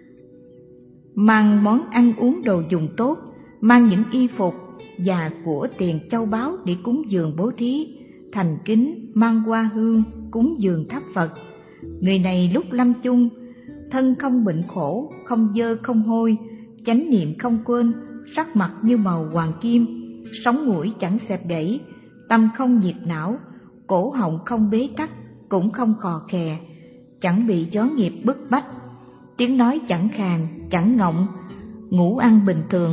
mang món ăn uống đồ dùng tốt, mang những y phục và của tiền châu báu để cúng dường bố thí, thành kính mang hoa hương cúng dường thắp Phật, người này lúc lâm chung thân không bệnh khổ, không dơ không hôi, chánh niệm không quên, sắc mặt như màu hoàng kim, sống mũi chẳng xẹp gãy, tâm không nhiệt não, cổ họng không bế tắc, cũng không khò khè, chẳng bị gió nghiệp bức bách, tiếng nói chẳng khàn, chẳng ngọng, ngủ ăn bình thường.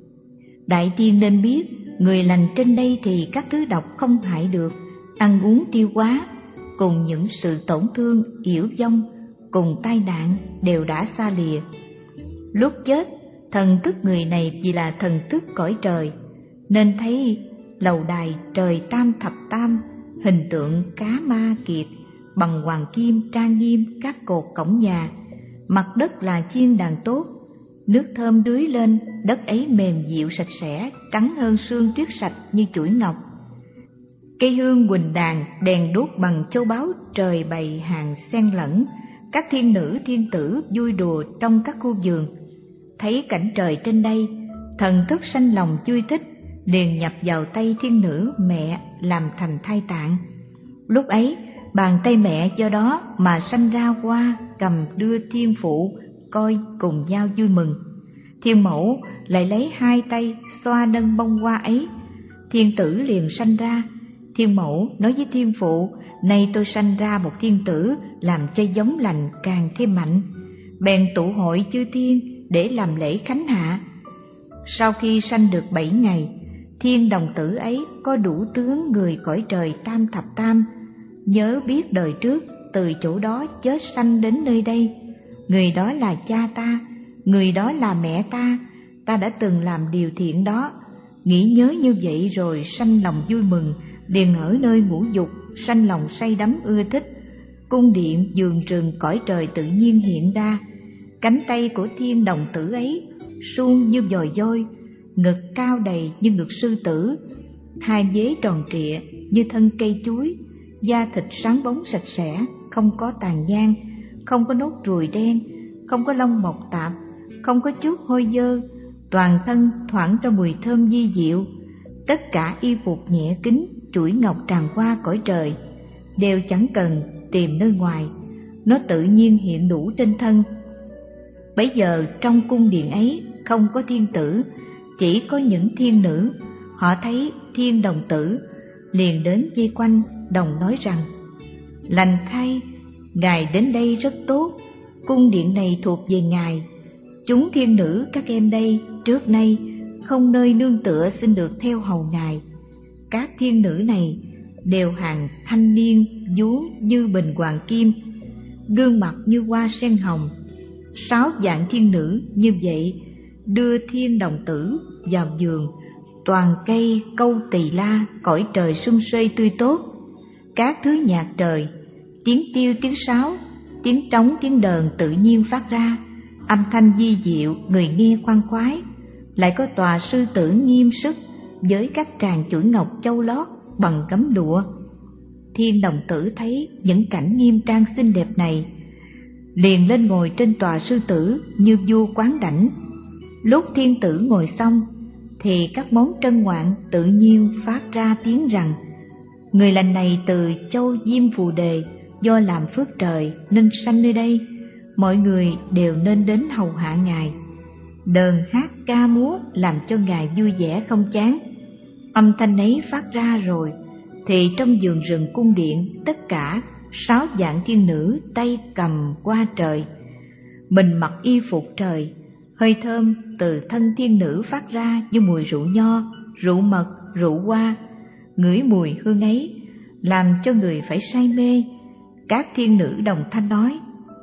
Đại tiên nên biết, người lành trên đây thì các thứ độc không hại được, ăn uống tiêu hóa, cùng những sự tổn thương, yểu vong, cùng tai nạn đều đã xa lìa. Lúc chết, thần thức người này vì là thần thức cõi trời, nên thấy lầu đài trời tam thập tam, hình tượng cá ma kiệt, bằng hoàng kim trang nghiêm các cột cổng nhà, mặt đất là chiên đàn tốt, nước thơm đưới lên, đất ấy mềm dịu sạch sẽ, trắng hơn sương tuyết sạch như chuỗi ngọc. Cây hương huỳnh đàn, đèn đuốc bằng châu báu trời bày hàng xen lẫn, các thiên nữ thiên tử vui đùa trong các khu vườn. Thấy cảnh trời trên đây, thần thức sanh lòng vui thích, liền nhập vào tay thiên nữ mẹ làm thành thai tạng. Lúc ấy, bàn tay mẹ do đó mà sanh ra hoa cầm đưa thiên phụ coi cùng nhau vui mừng. Thiên mẫu lại lấy hai tay xoa nâng bông hoa ấy, thiên tử liền sanh ra. Thiên mẫu nói với thiên phụ, nay tôi sanh ra một thiên tử, làm cho giống lành càng thêm mạnh. Bèn tụ hội chư thiên để làm lễ khánh hạ. Sau khi sanh được bảy ngày, thiên đồng tử ấy có đủ tướng người cõi trời tam thập tam, nhớ biết đời trước từ chỗ đó chết sanh đến nơi đây. Người đó là cha ta, người đó là mẹ ta, ta đã từng làm điều thiện đó. Nghĩ nhớ như vậy rồi sanh lòng vui mừng, liền ở nơi ngũ dục, sanh lòng say đắm ưa thích. Cung điện giường rừng cõi trời tự nhiên hiện ra. Cánh tay của thiên đồng tử ấy suông như dòi voi, ngực cao đầy như ngực sư tử, hai vế tròn trịa như thân cây chuối, da thịt sáng bóng sạch sẽ, không có tàn nhang, không có nốt ruồi đen, không có lông mọc tạp, không có chút hôi dơ, toàn thân thoảng ra mùi thơm di diệu. Tất cả y phục nhẹ kính, chuỗi ngọc tràn qua cõi trời, đều chẳng cần tìm nơi ngoài, nó tự nhiên hiện đủ trên thân. Bấy giờ trong cung điện ấy không có thiên tử, chỉ có những thiên nữ. Họ thấy thiên đồng tử liền đến vây quanh, đồng nói rằng: lành thay, ngài đến đây rất tốt, cung điện này thuộc về ngài. Chúng thiên nữ các em đây trước nay không nơi nương tựa xin được theo hầu ngài. Các thiên nữ này đều hàng thanh niên, vú như bình hoàng kim, gương mặt như hoa sen hồng. Sáu dạng thiên nữ như vậy đưa thiên đồng tử vào giường, toàn cây câu tỳ la, cõi trời sum suê tươi tốt. Các thứ nhạc trời, tiếng tiêu tiếng sáo, tiếng trống tiếng đờn tự nhiên phát ra, âm thanh di diệu, người nghe khoan khoái. Lại có tòa sư tử nghiêm sức với các tràng chuỗi ngọc châu lót bằng gấm lụa. Thiên đồng tử thấy những cảnh nghiêm trang xinh đẹp này, liền lên ngồi trên tòa sư tử như vua quán đảnh. Lúc thiên tử ngồi xong thì các món trân ngoạn tự nhiên phát ra tiếng rằng: người lành này từ châu Diêm Phù Đề, do làm phước trời nên sanh nơi đây, mọi người đều nên đến hầu hạ ngài. Đờn hát ca múa làm cho ngài vui vẻ không chán. Âm thanh ấy phát ra rồi thì trong vườn rừng cung điện tất cả sáu vạn thiên nữ tay cầm qua trời, mình mặc y phục trời, hơi thơm từ thân thiên nữ phát ra như mùi rượu nho, rượu mật, rượu hoa. Ngửi mùi hương ấy làm cho người phải say mê. Các thiên nữ đồng thanh nói: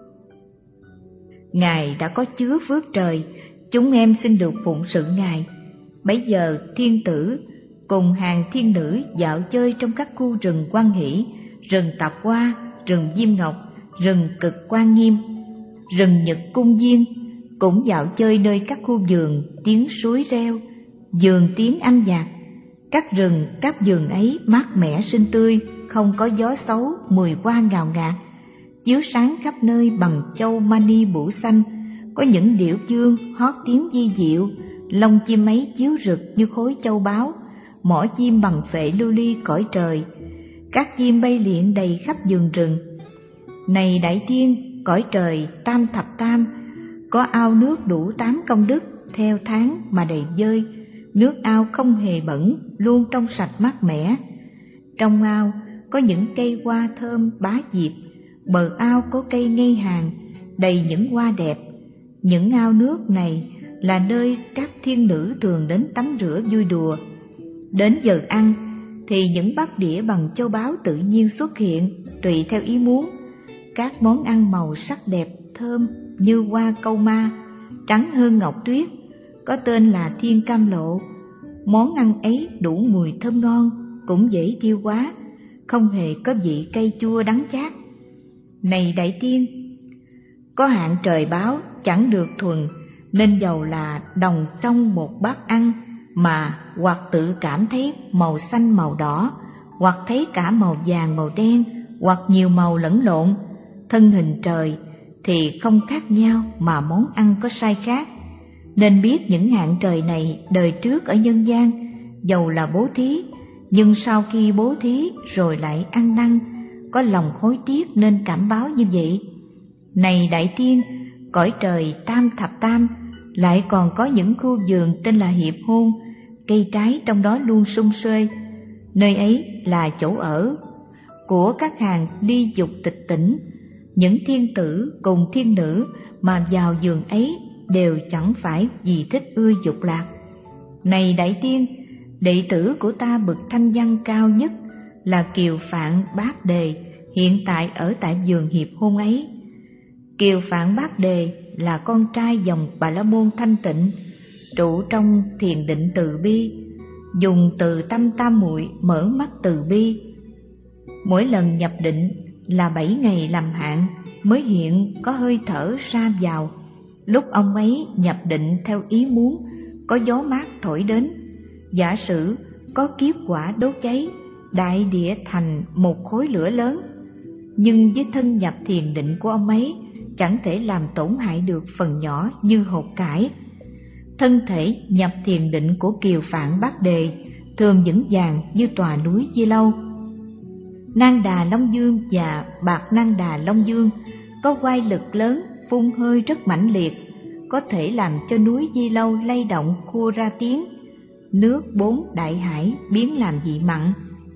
Ngài đã có chứa phước trời, chúng em xin được phụng sự Ngài. Bấy giờ thiên tử cùng hàng thiên nữ dạo chơi trong các khu rừng Quan Hỷ, rừng Tạp Hoa, rừng Diêm Ngọc, rừng Cực Quan Nghiêm, rừng Nhật Cung Viên, cũng dạo chơi nơi các khu vườn tiếng suối reo, vườn tiếng anh nhạc. Các rừng, các vườn ấy mát mẻ xinh tươi, không có gió xấu, mùi hoa ngào ngạt, chiếu sáng khắp nơi bằng châu mani bủ xanh. Có những điểu dương hót tiếng vi diệu, lông chim ấy chiếu rực như khối châu báu, mỏ chim bằng phệ lưu ly cõi trời. Các chim bay liệng đầy khắp vườn rừng. Này đại tiên, cõi trời tam thập tam, có ao nước đủ tám công đức, theo tháng mà đầy vơi. Nước ao không hề bẩn, luôn trong sạch mát mẻ. Trong ao có những cây hoa thơm bá diệp, bờ ao có cây ngây hàng, đầy những hoa đẹp. Những ao nước này là nơi các thiên nữ thường đến tắm rửa vui đùa. Đến giờ ăn thì những bát đĩa bằng châu báu tự nhiên xuất hiện, tùy theo ý muốn. Các món ăn màu sắc đẹp thơm như hoa câu ma, trắng hơn ngọc tuyết, có tên là thiên cam lộ. Món ăn ấy đủ mùi thơm ngon, cũng dễ tiêu hóa, không hề có vị cay chua đắng chát. Này đại tiên, có hạn trời báo chẳng được thuần, nên dầu là đồng trong một bát ăn mà hoặc tự cảm thấy màu xanh màu đỏ, hoặc thấy cả màu vàng màu đen, hoặc nhiều màu lẫn lộn, thân hình trời thì không khác nhau mà món ăn có sai khác. Nên biết những hạng trời này đời trước ở nhân gian dầu là bố thí, nhưng sau khi bố thí rồi lại ăn năn, có lòng hối tiếc nên cảm báo như vậy. Này đại tiên, cõi trời tam thập tam lại còn có những khu vườn tên là hiệp hôn, cây trái trong đó luôn sum xuê. Nơi ấy là chỗ ở của các hàng ly dục tịch tỉnh. Những thiên tử cùng thiên nữ mà vào vườn ấy đều chẳng phải vì thích ưa dục lạc. Này đại tiên, đệ tử của ta bậc thanh văn cao nhất là Kiều Phạn Bát Đề, hiện tại ở tại vườn hiệp hôn ấy. Kiều Phạn Bát Đề là con trai dòng Bà La Môn thanh tịnh, trụ trong thiền định từ bi, dùng từ tâm tam muội mở mắt từ bi. Mỗi lần nhập định là bảy ngày làm hạn mới hiện có hơi thở ra vào. Lúc ông ấy nhập định theo ý muốn, có gió mát thổi đến. Giả sử có kiếp quả đốt cháy, đại địa thành một khối lửa lớn, nhưng với thân nhập thiền định của ông ấy chẳng thể làm tổn hại được phần nhỏ như hột cải. Thân thể nhập thiền định của Kiều Phạn Bát Đề thường vững vàng như tòa núi Di Lâu. Nang Đà Long Dương và Bạc Nang Đà Long Dương có oai lực lớn, phun hơi rất mãnh liệt, có thể làm cho núi Di Lâu lay động khua ra tiếng, nước bốn đại hải biến làm vị mặn.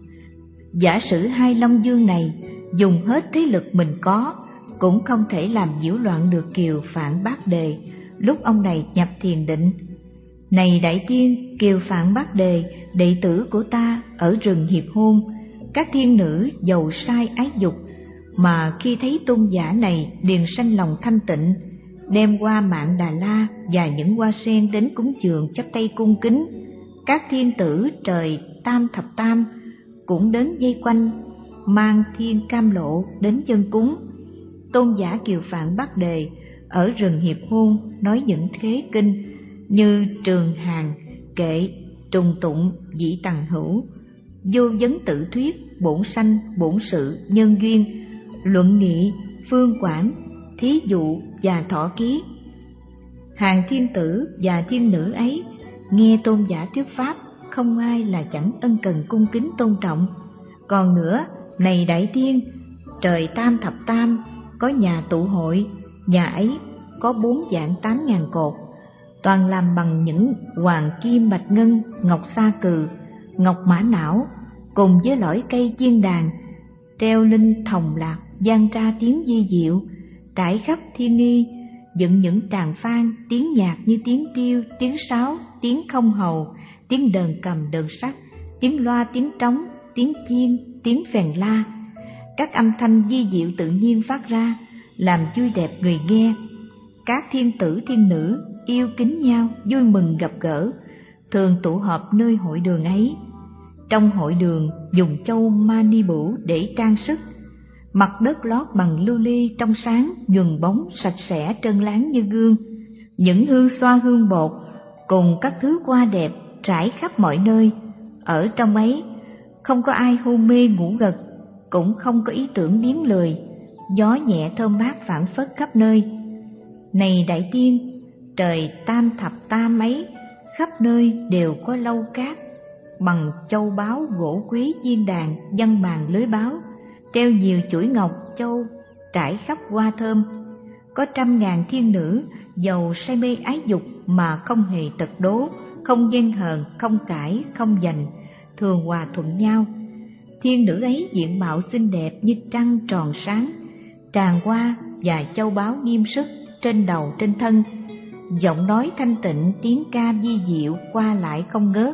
Giả sử hai Long Dương này dùng hết thế lực mình có, cũng không thể làm nhiễu loạn được Kiều Phạn Bát Đề lúc ông này nhập thiền định. Này đại tiên, Kiều Phạn Bát Đề, đệ tử của ta ở rừng hiệp hôn, các thiên nữ giàu sai ái dục, mà khi thấy tôn giả này liền sanh lòng thanh tịnh, đem hoa Mạn Đà La và những hoa sen đến cúng dường chắp tay cung kính. Các thiên tử trời tam thập tam cũng đến vây quanh, mang thiên cam lộ đến dân cúng. Tôn giả Kiều Phạn Bát Đề ở rừng hiệp hôn nói những thế kinh như Trường Hàng, Kệ, Trùng Tụng, Dị Tằng Hữu, Vô Vấn Tự Thuyết, Bổn Sanh, Bổn Sự, Nhân Duyên, Luận Nghị, Phương Quảng, Thí Dụ và Thọ Ký. Hàng thiên tử và thiên nữ ấy nghe tôn giả thuyết pháp, không ai là chẳng ân cần cung kính tôn trọng. Còn nữa, này đại tiên, trời tam thập tam có nhà tụ hội, nhà ấy có bốn vạn tám ngàn cột, toàn làm bằng những hoàng kim bạch ngân, ngọc sa cừ, ngọc mã não, cùng với lõi cây chiên đàn, treo linh thòng lạc, vang ra tiếng di diệu, trải khắp thiên nghi, dựng những tràng phan, tiếng nhạc như tiếng tiêu, tiếng sáo, tiếng không hầu, tiếng đờn cầm đờn sắt, tiếng loa, tiếng trống, tiếng chiên, tiếng phèn la. Các âm thanh di diệu tự nhiên phát ra, làm vui đẹp người nghe. Các thiên tử thiên nữ yêu kính nhau, vui mừng gặp gỡ, thường tụ họp nơi hội đường ấy. Trong hội đường dùng châu mani bửu để trang sức, mặt đất lót bằng lưu ly trong sáng, nhuần bóng, sạch sẽ, trơn láng như gương. Những hương xoa hương bột cùng các thứ hoa đẹp trải khắp mọi nơi. Ở trong ấy không có ai hôn mê ngủ gật, cũng không có ý tưởng biến lười. Gió nhẹ thơm mát phảng phất khắp nơi. Này đại tiên, trời tam thập tam ấy, khắp nơi đều có lâu cát bằng châu báu gỗ quý chiên đàn, văn màn lưới báo, treo nhiều chuỗi ngọc châu trải khắp hoa thơm. Có trăm ngàn thiên nữ giàu say mê ái dục mà không hề tật đố, không ghen hờn, không cãi, không giành, thường hòa thuận nhau. Thiên nữ ấy diện mạo xinh đẹp như trăng tròn sáng, tràng hoa và châu báu nghiêm sức trên đầu trên thân. Giọng nói thanh tịnh, tiếng ca vi diệu qua lại không ngớt.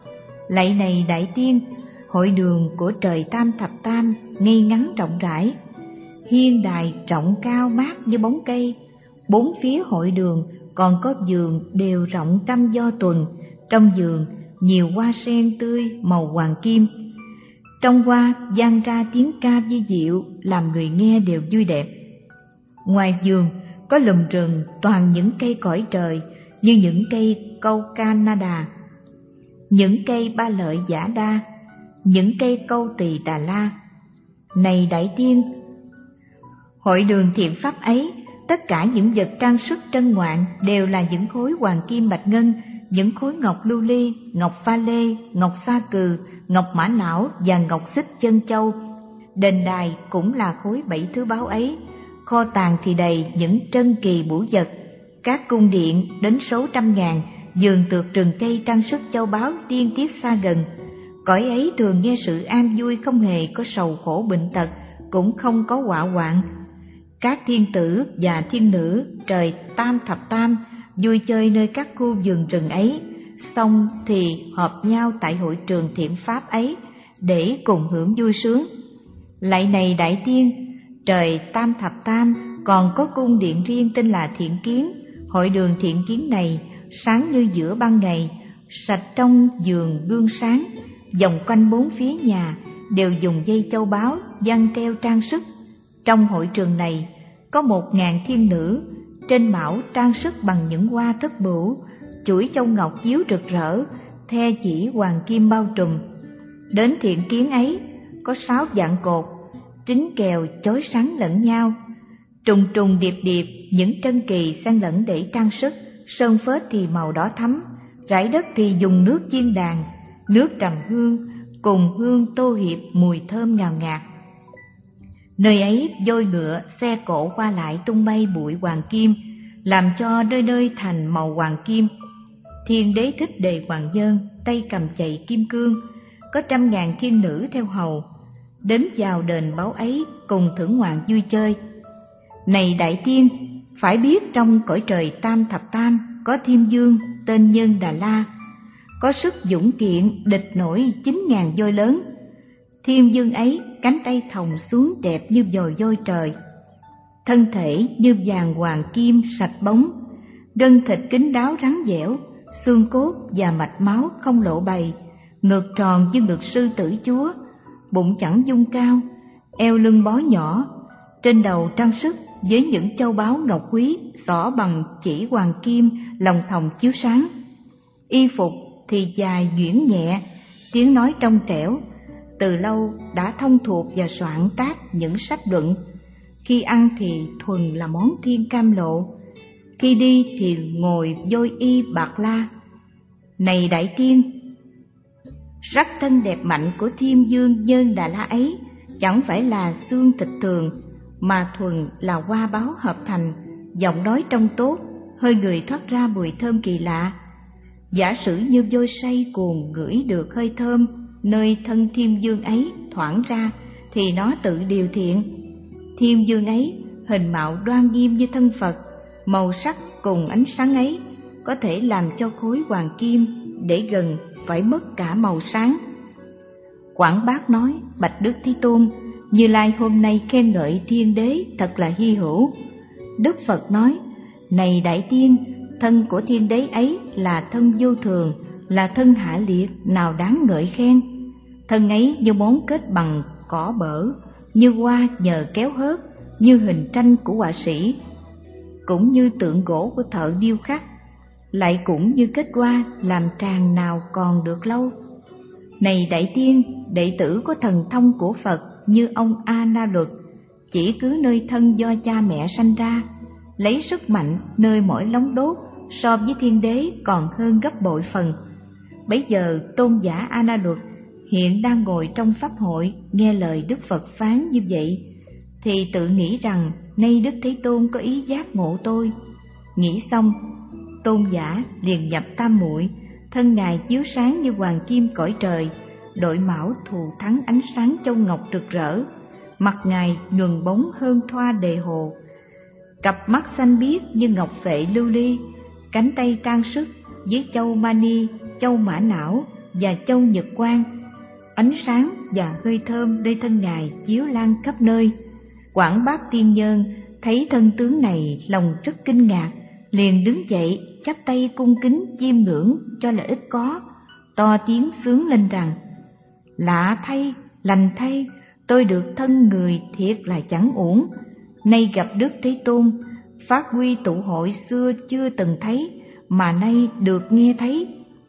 Lạy này đại tiên, hội đường của trời tam thập tam ngay ngắn rộng rãi, hiên đài rộng cao mát như bóng cây. Bốn phía hội đường còn có vườn đều rộng trăm do tuần, trong vườn nhiều hoa sen tươi màu hoàng kim. Trong hoa vang ra tiếng ca vi diệu, làm người nghe đều vui đẹp. Ngoài vườn có lùm rừng toàn những cây cõi trời, như những cây câu Canada, những cây ba lợi giả đa, những cây câu tỳ Đà La. Này đại tiên, hội đường thiện pháp ấy, tất cả những vật trang sức trân ngoạn đều là những khối hoàng kim bạch ngân, những khối ngọc lưu ly, ngọc pha lê, ngọc sa cừ, ngọc mã não và ngọc xích chân châu. Đền đài cũng là khối bảy thứ báu ấy. Kho tàng thì đầy những trân kỳ bửu vật. Các cung điện đến số trăm ngàn, vườn tược rừng cây trang sức châu báu tiên tiết xa gần. Cõi ấy thường nghe sự an vui, không hề có sầu khổ bệnh tật, cũng không có họa hoạn. Các thiên tử và thiên nữ trời tam thập tam vui chơi nơi các khu vườn rừng ấy, xong thì họp nhau tại hội trường thiện pháp ấy để cùng hưởng vui sướng. Lạy này đại tiên, trời tam thập tam còn có cung điện riêng tên là Thiện Kiến. Hội đường Thiện Kiến này sáng như giữa ban ngày, sạch trong vườn gương sáng, vòng quanh bốn phía nhà đều dùng dây châu báu giăng treo trang sức. Trong hội trường này có một ngàn thiên nữ, trên mão trang sức bằng những hoa thất bửu, chuỗi châu ngọc chiếu rực rỡ, the chỉ hoàng kim bao trùm. Đến Thiện Kiến ấy có sáu vạn cột, trính kèo chói sáng lẫn nhau, trùng trùng điệp điệp những trân kỳ xen lẫn để trang sức. Sơn phết thì màu đỏ thắm, rải đất thì dùng nước chiên đàn, nước trầm hương cùng hương tô hiệp mùi thơm ngào ngạt. Nơi ấy voi ngựa xe cộ qua lại tung bay bụi hoàng kim, làm cho nơi nơi thành màu hoàng kim. Thiên đế thích đề hoàng dơn, tay cầm chày kim cương, có trăm ngàn thiên nữ theo hầu, đến vào đền báu ấy cùng thưởng ngoạn vui chơi. Này đại tiên, phải biết trong cõi trời tam thập tam có thiên vương tên Nhân Đà La, có sức dũng kiện địch nổi chín ngàn voi lớn. Thiên vương ấy cánh tay thòng xuống đẹp như dồi voi trời, thân thể như vàng hoàng kim sạch bóng, gân thịt kín đáo rắn dẻo, xương cốt và mạch máu không lộ bày, ngực tròn như ngực sư tử chúa, bụng chẵn dung cao, eo lưng bó nhỏ, trên đầu trang sức với những châu báu ngọc quý xỏ bằng chỉ hoàng kim lòng thòng chiếu sáng. Y phục thì dài nhuyễn nhẹ, tiếng nói trong trẻo, từ lâu đã thông thuộc và soạn tác những sách luận. Khi ăn thì thuần là món thiên cam lộ, khi đi thì ngồi vôi y bạc la. Này đại tiên, sắc thân đẹp mạnh của thiên vương Nhân Đà La ấy chẳng phải là xương thịt thường, mà thuần là hoa báu hợp thành, giọng nói trong tốt, hơi người thoát ra mùi thơm kỳ lạ. Giả sử như vôi say cuồng ngửi được hơi thơm nơi thân Thiên Dương ấy thoảng ra thì nó tự điều thiện. Thiên Dương ấy hình mạo đoan nghiêm như thân Phật, màu sắc cùng ánh sáng ấy có thể làm cho khối hoàng kim để gần phải mất cả màu sáng. Quảng Bác nói: Bạch Đức Thế Tôn, Như Lai hôm nay khen ngợi Thiên Đế thật là hy hữu. Đức Phật nói: Này Đại Tiên, thân của Thiên Đế ấy là thân vô thường, là thân hạ liệt, nào đáng ngợi khen. Thân ấy như món kết bằng cỏ bở, như hoa nhờ kéo hớt, như hình tranh của họa sĩ, cũng như tượng gỗ của thợ điêu khắc, lại cũng như kết hoa làm tràng nào còn được lâu. Này Đại Tiên, đệ tử có thần thông của Phật như ông A Na Luật, chỉ cứ nơi thân do cha mẹ sanh ra, lấy sức mạnh nơi mỗi lóng đốt so với Thiên Đế còn hơn gấp bội phần. Bấy giờ tôn giả A Na Luật hiện đang ngồi trong pháp hội nghe lời Đức Phật phán như vậy, thì tự nghĩ rằng nay Đức Thế Tôn có ý giác ngộ tôi. Nghĩ xong, tôn giả liền nhập tam muội, thân ngài chiếu sáng như hoàng kim cõi trời, đội mão thù thắng ánh sáng châu ngọc rực rỡ, mặt ngài nhuần bóng hơn thoa đề hồ, cặp mắt xanh biếc như ngọc phệ lưu ly, cánh tay trang sức với châu mani, châu mã não và châu nhật quang. Ánh sáng và hơi thơm nơi thân ngài chiếu lan khắp nơi. Quảng Bác Tiên Nhân thấy thân tướng này lòng rất kinh ngạc, liền đứng dậy chắp tay cung kính chiêm ngưỡng cho lợi ích có, to tiếng sướng lên rằng: Lạ thay, lành thay, tôi được thân người thiệt là chẳng uổng. Nay gặp Đức Thế Tôn, phát huy tụ hội xưa chưa từng thấy, mà nay được nghe thấy.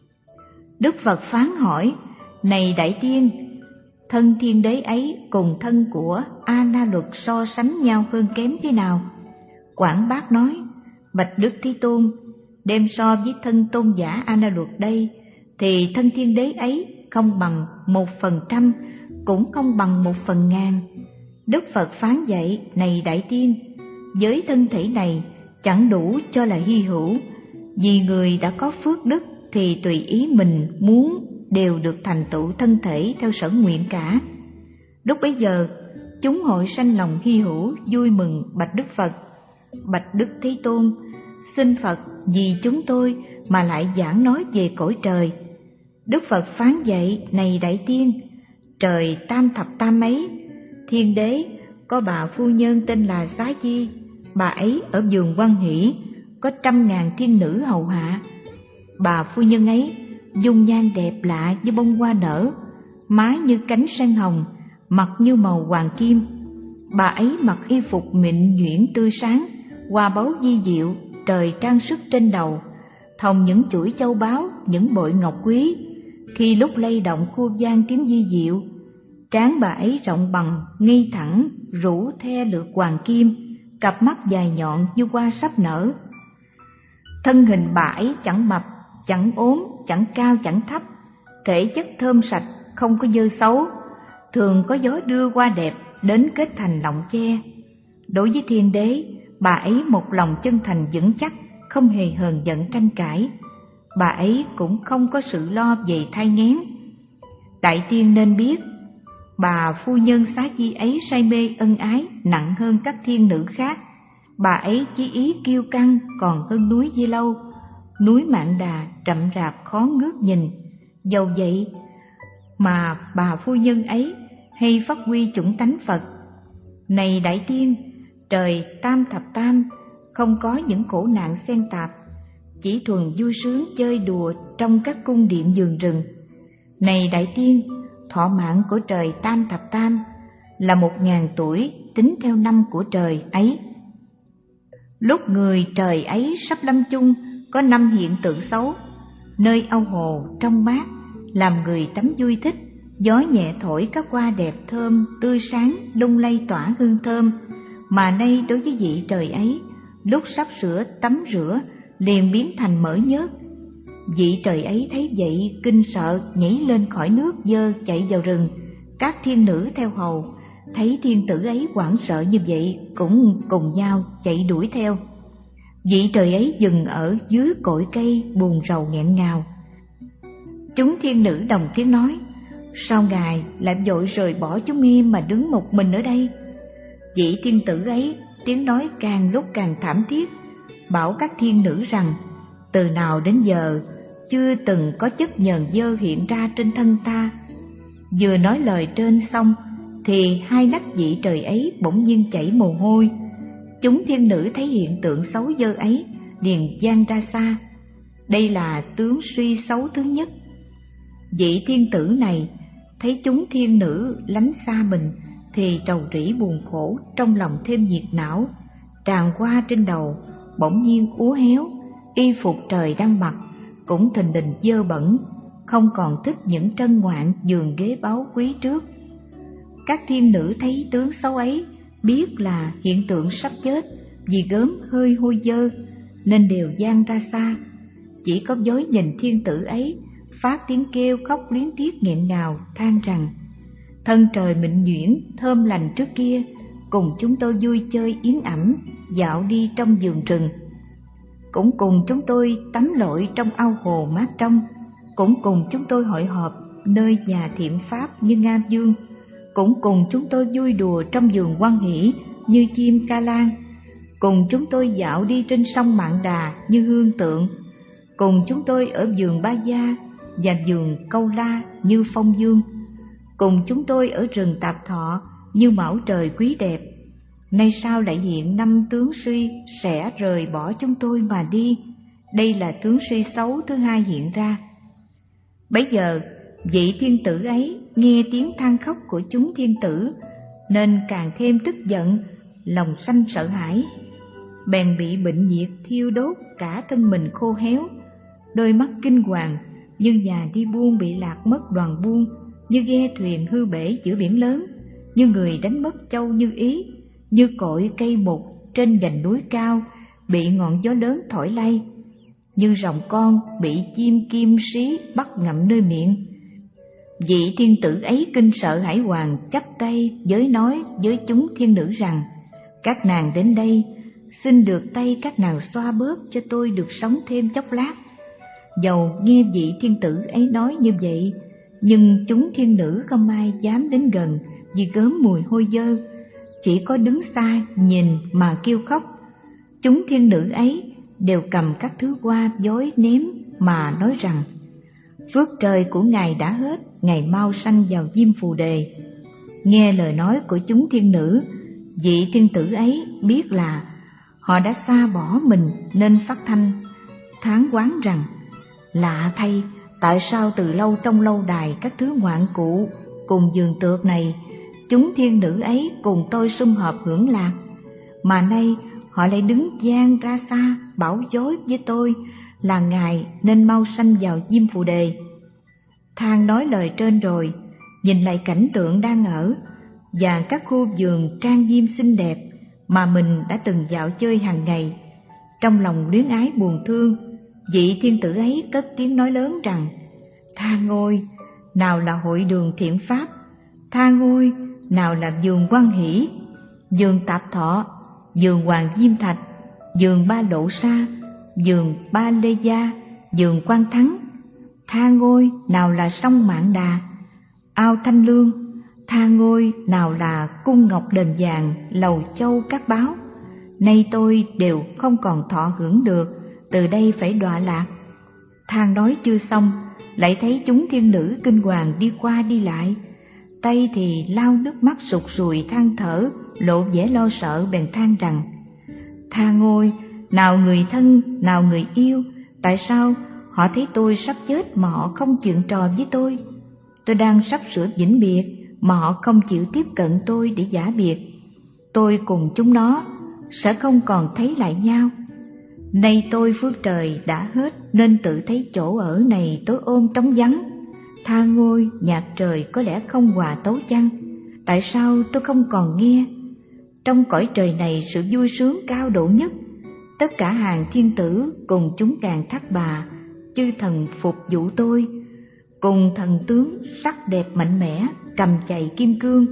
Đức Phật phán hỏi: Này Đại Tiên, thân Thiên Đế ấy cùng thân của A Na Luật so sánh nhau hơn kém thế nào? Quảng Bác nói: Bạch Đức Thế Tôn, đem so với thân tôn giả A Na Luật đây, thì thân Thiên Đế ấy không bằng một phần trăm, cũng không bằng một phần ngàn. Đức Phật phán dạy: Này Đại Tiên, với thân thể này chẳng đủ cho là hy hữu, vì người đã có phước đức thì tùy ý mình muốn đều được thành tựu thân thể theo sở nguyện cả. Lúc bấy giờ, chúng hội sanh lòng hy hữu vui mừng bạch Đức Phật: Bạch Đức Thế Tôn, xin Phật vì chúng tôi mà lại giảng nói về cõi trời. Đức Phật phán dạy: Này Đại Tiên, trời tam thập tam ấy, Thiên Đế có bà phu nhân tên là Xá Di, bà ấy ở vườn Quan Hỷ có trăm ngàn thiên nữ hầu hạ. Bà phu nhân ấy dung nhan đẹp lạ như bông hoa nở, má như cánh sen hồng, mặt như màu hoàng kim. Bà ấy mặc y phục mịn nhuyễn tươi sáng, hoa báu di diệu, trời trang sức trên đầu, thòng những chuỗi châu báu, những bội ngọc quý. Khi lúc lay động khu vang tiếng di diệu, trán bà ấy rộng bằng, ngay thẳng, rũ the lược hoàng kim, cặp mắt dài nhọn như hoa sắp nở. Thân hình bà ấy chẳng mập, chẳng ốm, chẳng cao, chẳng thấp, thể chất thơm sạch, không có dơ xấu, thường có gió đưa hoa đẹp đến kết thành lọng che. Đối với Thiên Đế, bà ấy một lòng chân thành vững chắc, không hề hờn giận tranh cãi. Bà ấy cũng không có sự lo về thai nghén. Đại Tiên nên biết, bà phu nhân Xá Di ấy say mê ân ái nặng hơn các thiên nữ khác. Bà ấy chí ý kiêu căng còn hơn núi Di Lâu, núi Mạn Đà chậm rạp khó ngước nhìn. Dầu vậy mà bà phu nhân ấy hay phát huy chủng tánh Phật. Này Đại Tiên, trời tam thập tam không có những khổ nạn xen tạp, chỉ thuần vui sướng chơi đùa trong các cung điện vườn rừng. Này Đại Tiên, thọ mạng của trời tam thập tam là một ngàn tuổi tính theo năm của trời ấy. Lúc người trời ấy sắp lâm chung, có năm hiện tượng xấu. Nơi ao hồ trong mát, làm người tắm vui thích, gió nhẹ thổi các hoa đẹp thơm tươi sáng lung lay tỏa hương thơm. Mà nay đối với vị trời ấy, lúc sắp sửa tắm rửa liền biến thành mỡ nhớt. Vị trời ấy thấy vậy kinh sợ, nhảy lên khỏi nước dơ chạy vào rừng. Các thiên nữ theo hầu thấy thiên tử ấy hoảng sợ như vậy cũng cùng nhau chạy đuổi theo. Vị trời ấy dừng ở dưới cội cây buồn rầu nghẹn ngào. Chúng thiên nữ đồng tiếng nói: sao Ngài lại vội rời bỏ chúng em mà đứng một mình ở đây? Vị thiên tử ấy tiếng nói càng lúc càng thảm thiết, bảo các thiên nữ rằng từ nào đến giờ chưa từng có chất nhờn dơ hiện ra trên thân ta. Vừa nói lời trên xong thì hai nách vị trời ấy bỗng nhiên chảy mồ hôi. Chúng thiên nữ thấy hiện tượng xấu dơ ấy liền giang ra xa. Đây là tướng suy xấu thứ nhất. Vị thiên tử này thấy chúng thiên nữ lánh xa mình thì trầu rĩ buồn khổ, trong lòng thêm nhiệt não, tràn qua trên đầu, bỗng nhiên úa héo, y phục trời đang mặc cũng thình lình dơ bẩn, không còn thích những trân ngoạn giường ghế báu quý trước. Các thiên nữ thấy tướng xấu ấy, biết là hiện tượng sắp chết vì gớm hơi hôi dơ, nên đều giang ra xa. Chỉ có dối nhìn thiên tử ấy, phát tiếng kêu khóc liến tiếc nghẹn ngào, than rằng thân trời mịn nhuyễn thơm lành trước kia, cùng chúng tôi vui chơi yến ẩm, dạo đi trong vườn rừng, cũng cùng chúng tôi tắm lội trong ao hồ mát trong, cũng cùng chúng tôi hội họp nơi nhà thiện pháp như Nga Dương, cũng cùng chúng tôi vui đùa trong vườn Hoan Hỷ như chim ca lan, cùng chúng tôi dạo đi trên sông Mạn Đà như Hương Tượng, cùng chúng tôi ở vườn Ba Gia và vườn Câu La như Phong Dương, cùng chúng tôi ở rừng Tạp Thọ như Mão Trời quý đẹp. Nay sao lại hiện năm tướng suy sẽ rời bỏ chúng tôi mà đi? Đây là tướng suy xấu thứ hai hiện ra. Bấy giờ vị thiên tử ấy nghe tiếng than khóc của chúng thiên tử nên càng thêm tức giận, lòng sanh sợ hãi, bèn bị bệnh nhiệt thiêu đốt cả thân mình khô héo, đôi mắt kinh hoàng như nhà đi buôn bị lạc mất đoàn buôn, như ghe thuyền hư bể giữa biển lớn, như người đánh mất châu Như Ý, như cội cây mục trên gành núi cao bị ngọn gió lớn thổi lay, như rồng con bị chim kim sí bắt ngậm nơi miệng. Vị thiên tử ấy kinh sợ hãi hoàng, chắp tay giới nói với chúng thiên nữ rằng các nàng đến đây, xin được tay các nàng xoa bóp cho tôi được sống thêm chốc lát. Dầu nghe vị thiên tử ấy nói như vậy, nhưng chúng thiên nữ không ai dám đến gần vì gớm mùi hôi dơ, chỉ có đứng xa nhìn mà kêu khóc. Chúng thiên nữ ấy đều cầm các thứ hoa dối ném mà nói rằng phước trời của ngài đã hết, ngài mau sanh vào diêm phù đề. Nghe lời nói của chúng thiên nữ, vị thiên tử ấy biết là họ đã xa bỏ mình nên phát thanh thán oán rằng lạ thay, tại sao từ lâu trong lâu đài các thứ ngoạn cụ cùng giường tược này, chúng thiên nữ ấy cùng tôi sum họp hưởng lạc, mà nay họ lại đứng gian ra xa bảo dối với tôi là ngài nên mau sanh vào diêm phù đề. Than nói lời trên rồi, nhìn lại cảnh tượng đang ở và các khu vườn trang nghiêm xinh đẹp mà mình đã từng dạo chơi hàng ngày, trong lòng luyến ái buồn thương, vị thiên tử ấy cất tiếng nói lớn rằng tha ngôi, nào là hội đường thiện pháp, tha ngôi, nào là vườn Hoan Hỷ, vườn Tạp Thọ, vườn Hoàng Diêm Thạch, vườn Ba Lộ Sa, vườn Ba Lê Gia, vườn Quan Thắng, tha ngôi, nào là sông Mạn Đà, ao Thanh Lương, tha ngôi, nào là cung ngọc đền vàng, lầu châu các báo. Nay tôi đều không còn thọ hưởng được, từ đây phải đọa lạc. Than nói chưa xong, lại thấy chúng thiên nữ kinh hoàng đi qua đi lại, tay thì lau nước mắt sụt sùi than thở, lộ vẻ lo sợ, bèn than rằng tha ngôi, nào người thân, nào người yêu, tại sao họ thấy tôi sắp chết mà họ không chuyện trò với tôi? Tôi đang sắp sửa vĩnh biệt mà họ không chịu tiếp cận tôi để giả biệt. Tôi cùng chúng nó sẽ không còn thấy lại nhau. Nay tôi phước trời đã hết nên tự thấy chỗ ở này tối ôm trống vắng. Tha ngôi, nhạc trời có lẽ không hòa tấu chăng? Tại sao tôi không còn nghe? Trong cõi trời này sự vui sướng cao độ nhất, tất cả hàng thiên tử cùng chúng càng thác bà, chư thần phục vụ tôi, cùng thần tướng sắc đẹp mạnh mẽ, cầm chày kim cương,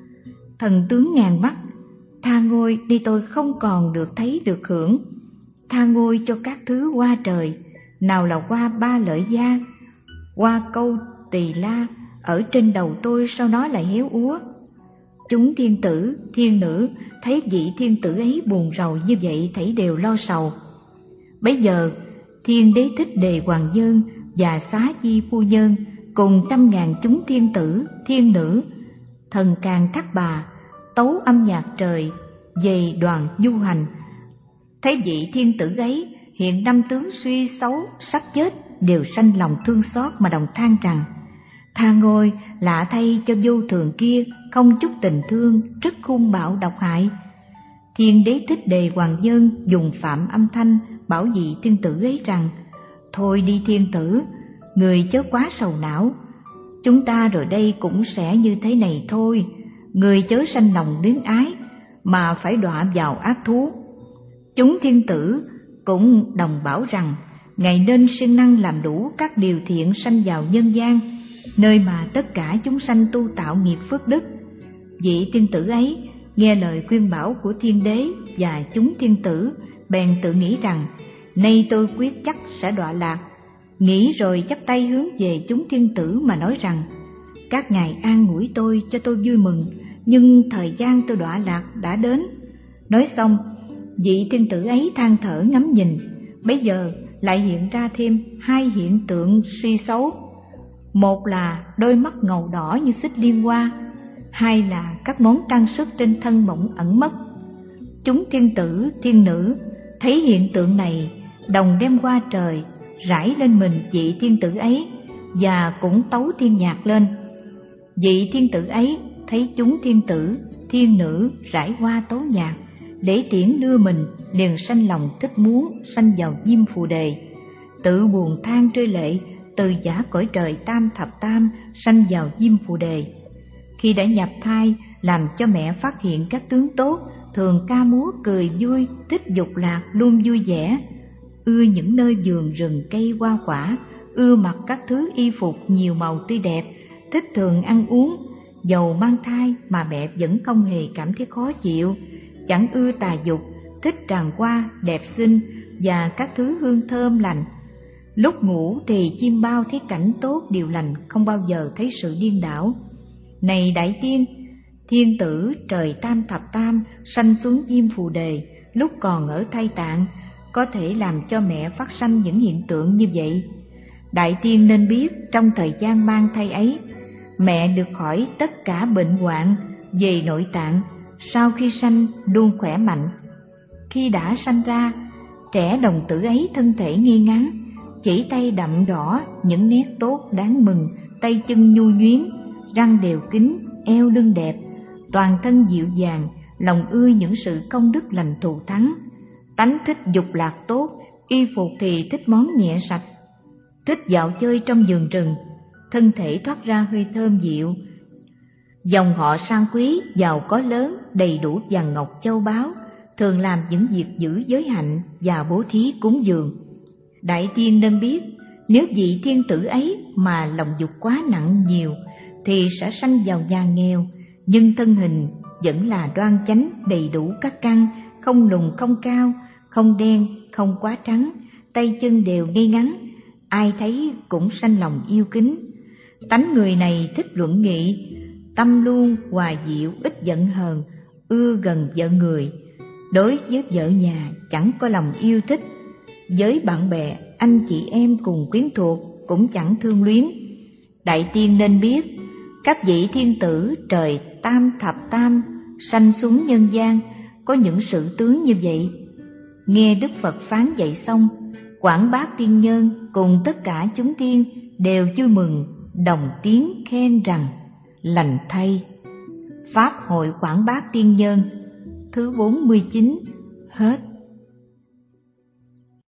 thần tướng ngàn mắt. Tha ngôi đi tôi không còn được thấy được hưởng. Tha ngôi cho các thứ hoa trời, nào là hoa Ba Lợi Gia, hoa Câu Tỳ La ở trên đầu tôi sao nó lại héo úa? Chúng thiên tử, thiên nữ thấy vị thiên tử ấy buồn rầu như vậy thảy đều lo sầu. Bấy giờ Thiên Đế Thích Đề Hoàng Nhân và Xá Di Phu Nhân cùng trăm ngàn chúng thiên tử, thiên nữ, thần càn Thác Bà, tấu âm nhạc trời về đoàn du hành. Thấy vị thiên tử ấy hiện năm tướng suy xấu sắp chết, đều sanh lòng thương xót mà đồng than rằng: tha ngôi, lạ thay cho vô thường kia không chút tình thương, rất hung bạo độc hại. Thiên Đế Thích Đề Hoàng Nhân dùng phạm âm thanh bảo vị thiên tử ấy rằng: thôi đi thiên tử, người chớ quá sầu não, chúng ta rồi đây cũng sẽ như thế này thôi, người chớ sanh lòng luyến ái mà phải đọa vào ác thú. Chúng thiên tử cũng đồng bảo rằng: ngài nên siêng năng làm đủ các điều thiện sanh vào nhân gian, nơi mà tất cả chúng sanh tu tạo nghiệp phước đức. Vị thiên tử ấy nghe lời khuyên bảo của thiên đế và chúng thiên tử, bèn tự nghĩ rằng: nay tôi quyết chắc sẽ đọa lạc. Nghĩ rồi chắp tay hướng về chúng thiên tử mà nói rằng: các ngài an ủi tôi cho tôi vui mừng, nhưng thời gian tôi đọa lạc đã đến. Nói xong, vị thiên tử ấy than thở ngắm nhìn, bấy giờ lại hiện ra thêm hai hiện tượng suy xấu. Một là đôi mắt ngầu đỏ như xích liên hoa, hai là các món trang sức trên thân bỗng ẩn mất. Chúng thiên tử, thiên nữ thấy hiện tượng này, đồng đem hoa trời rải lên mình vị thiên tử ấy và cũng tấu thiên nhạc lên. Vị thiên tử ấy thấy chúng thiên tử, thiên nữ rải hoa tấu nhạc để tiễn đưa mình, liền sanh lòng thích muốn sanh vào diêm phù đề, tự buồn than rơi lệ, từ giả cõi trời tam thập tam sanh vào diêm phù đề. Khi đã nhập thai, làm cho mẹ phát hiện các tướng tốt, thường ca múa cười vui, thích dục lạc luôn vui vẻ, ưa những nơi vườn rừng cây hoa quả, ưa mặc các thứ y phục nhiều màu tươi đẹp, thích thường ăn uống. Dầu mang thai mà mẹ vẫn không hề cảm thấy khó chịu, chẳng ưa tà dục, thích tràng hoa đẹp xinh và các thứ hương thơm lành. Lúc ngủ thì chim bao thấy cảnh tốt điều lành, không bao giờ thấy sự điên đảo. Này đại tiên, thiên tử trời tam thập tam sanh xuống diêm phù đề, lúc còn ở thai tạng có thể làm cho mẹ phát sanh những hiện tượng như vậy. Đại tiên nên biết trong thời gian mang thai ấy, mẹ được khỏi tất cả bệnh hoạn về nội tạng, sau khi sanh luôn khỏe mạnh. Khi đã sanh ra, trẻ đồng tử ấy thân thể nghi ngắn, chỉ tay đậm đỏ những nét tốt đáng mừng, tay chân nhu nhuyến, răng đều kín, eo lưng đẹp, toàn thân dịu dàng, lòng ưa những sự công đức lành thù thắng. Tánh thích dục lạc tốt, y phục thì thích món nhẹ sạch, thích dạo chơi trong vườn rừng, thân thể thoát ra hơi thơm dịu. Dòng họ sang quý, giàu có lớn, đầy đủ vàng ngọc châu báu, thường làm những việc giữ giới hạnh và bố thí cúng dường. Đại tiên nên biết, nếu vị thiên tử ấy mà lòng dục quá nặng nhiều, thì sẽ sanh vào nhà nghèo, nhưng thân hình vẫn là đoan chánh, đầy đủ các căn, không lùn không cao, không đen, không quá trắng, tay chân đều ngay ngắn, ai thấy cũng sanh lòng yêu kính. Tánh người này thích luận nghị, tâm luôn hòa dịu, ít giận hờn, ưa gần vợ người. Đối với vợ nhà chẳng có lòng yêu thích, với bạn bè, anh chị em cùng quyến thuộc cũng chẳng thương luyến. Đại tiên nên biết, các vị thiên tử trời tam thập tam sanh xuống nhân gian có những sự tướng như vậy. Nghe Đức Phật phán dạy xong, Quảng Bát tiên nhân cùng tất cả chúng tiên đều vui mừng, đồng tiếng khen rằng: lành thay. Pháp hội Quảng Bát tiên nhân thứ bốn mươi chín hết.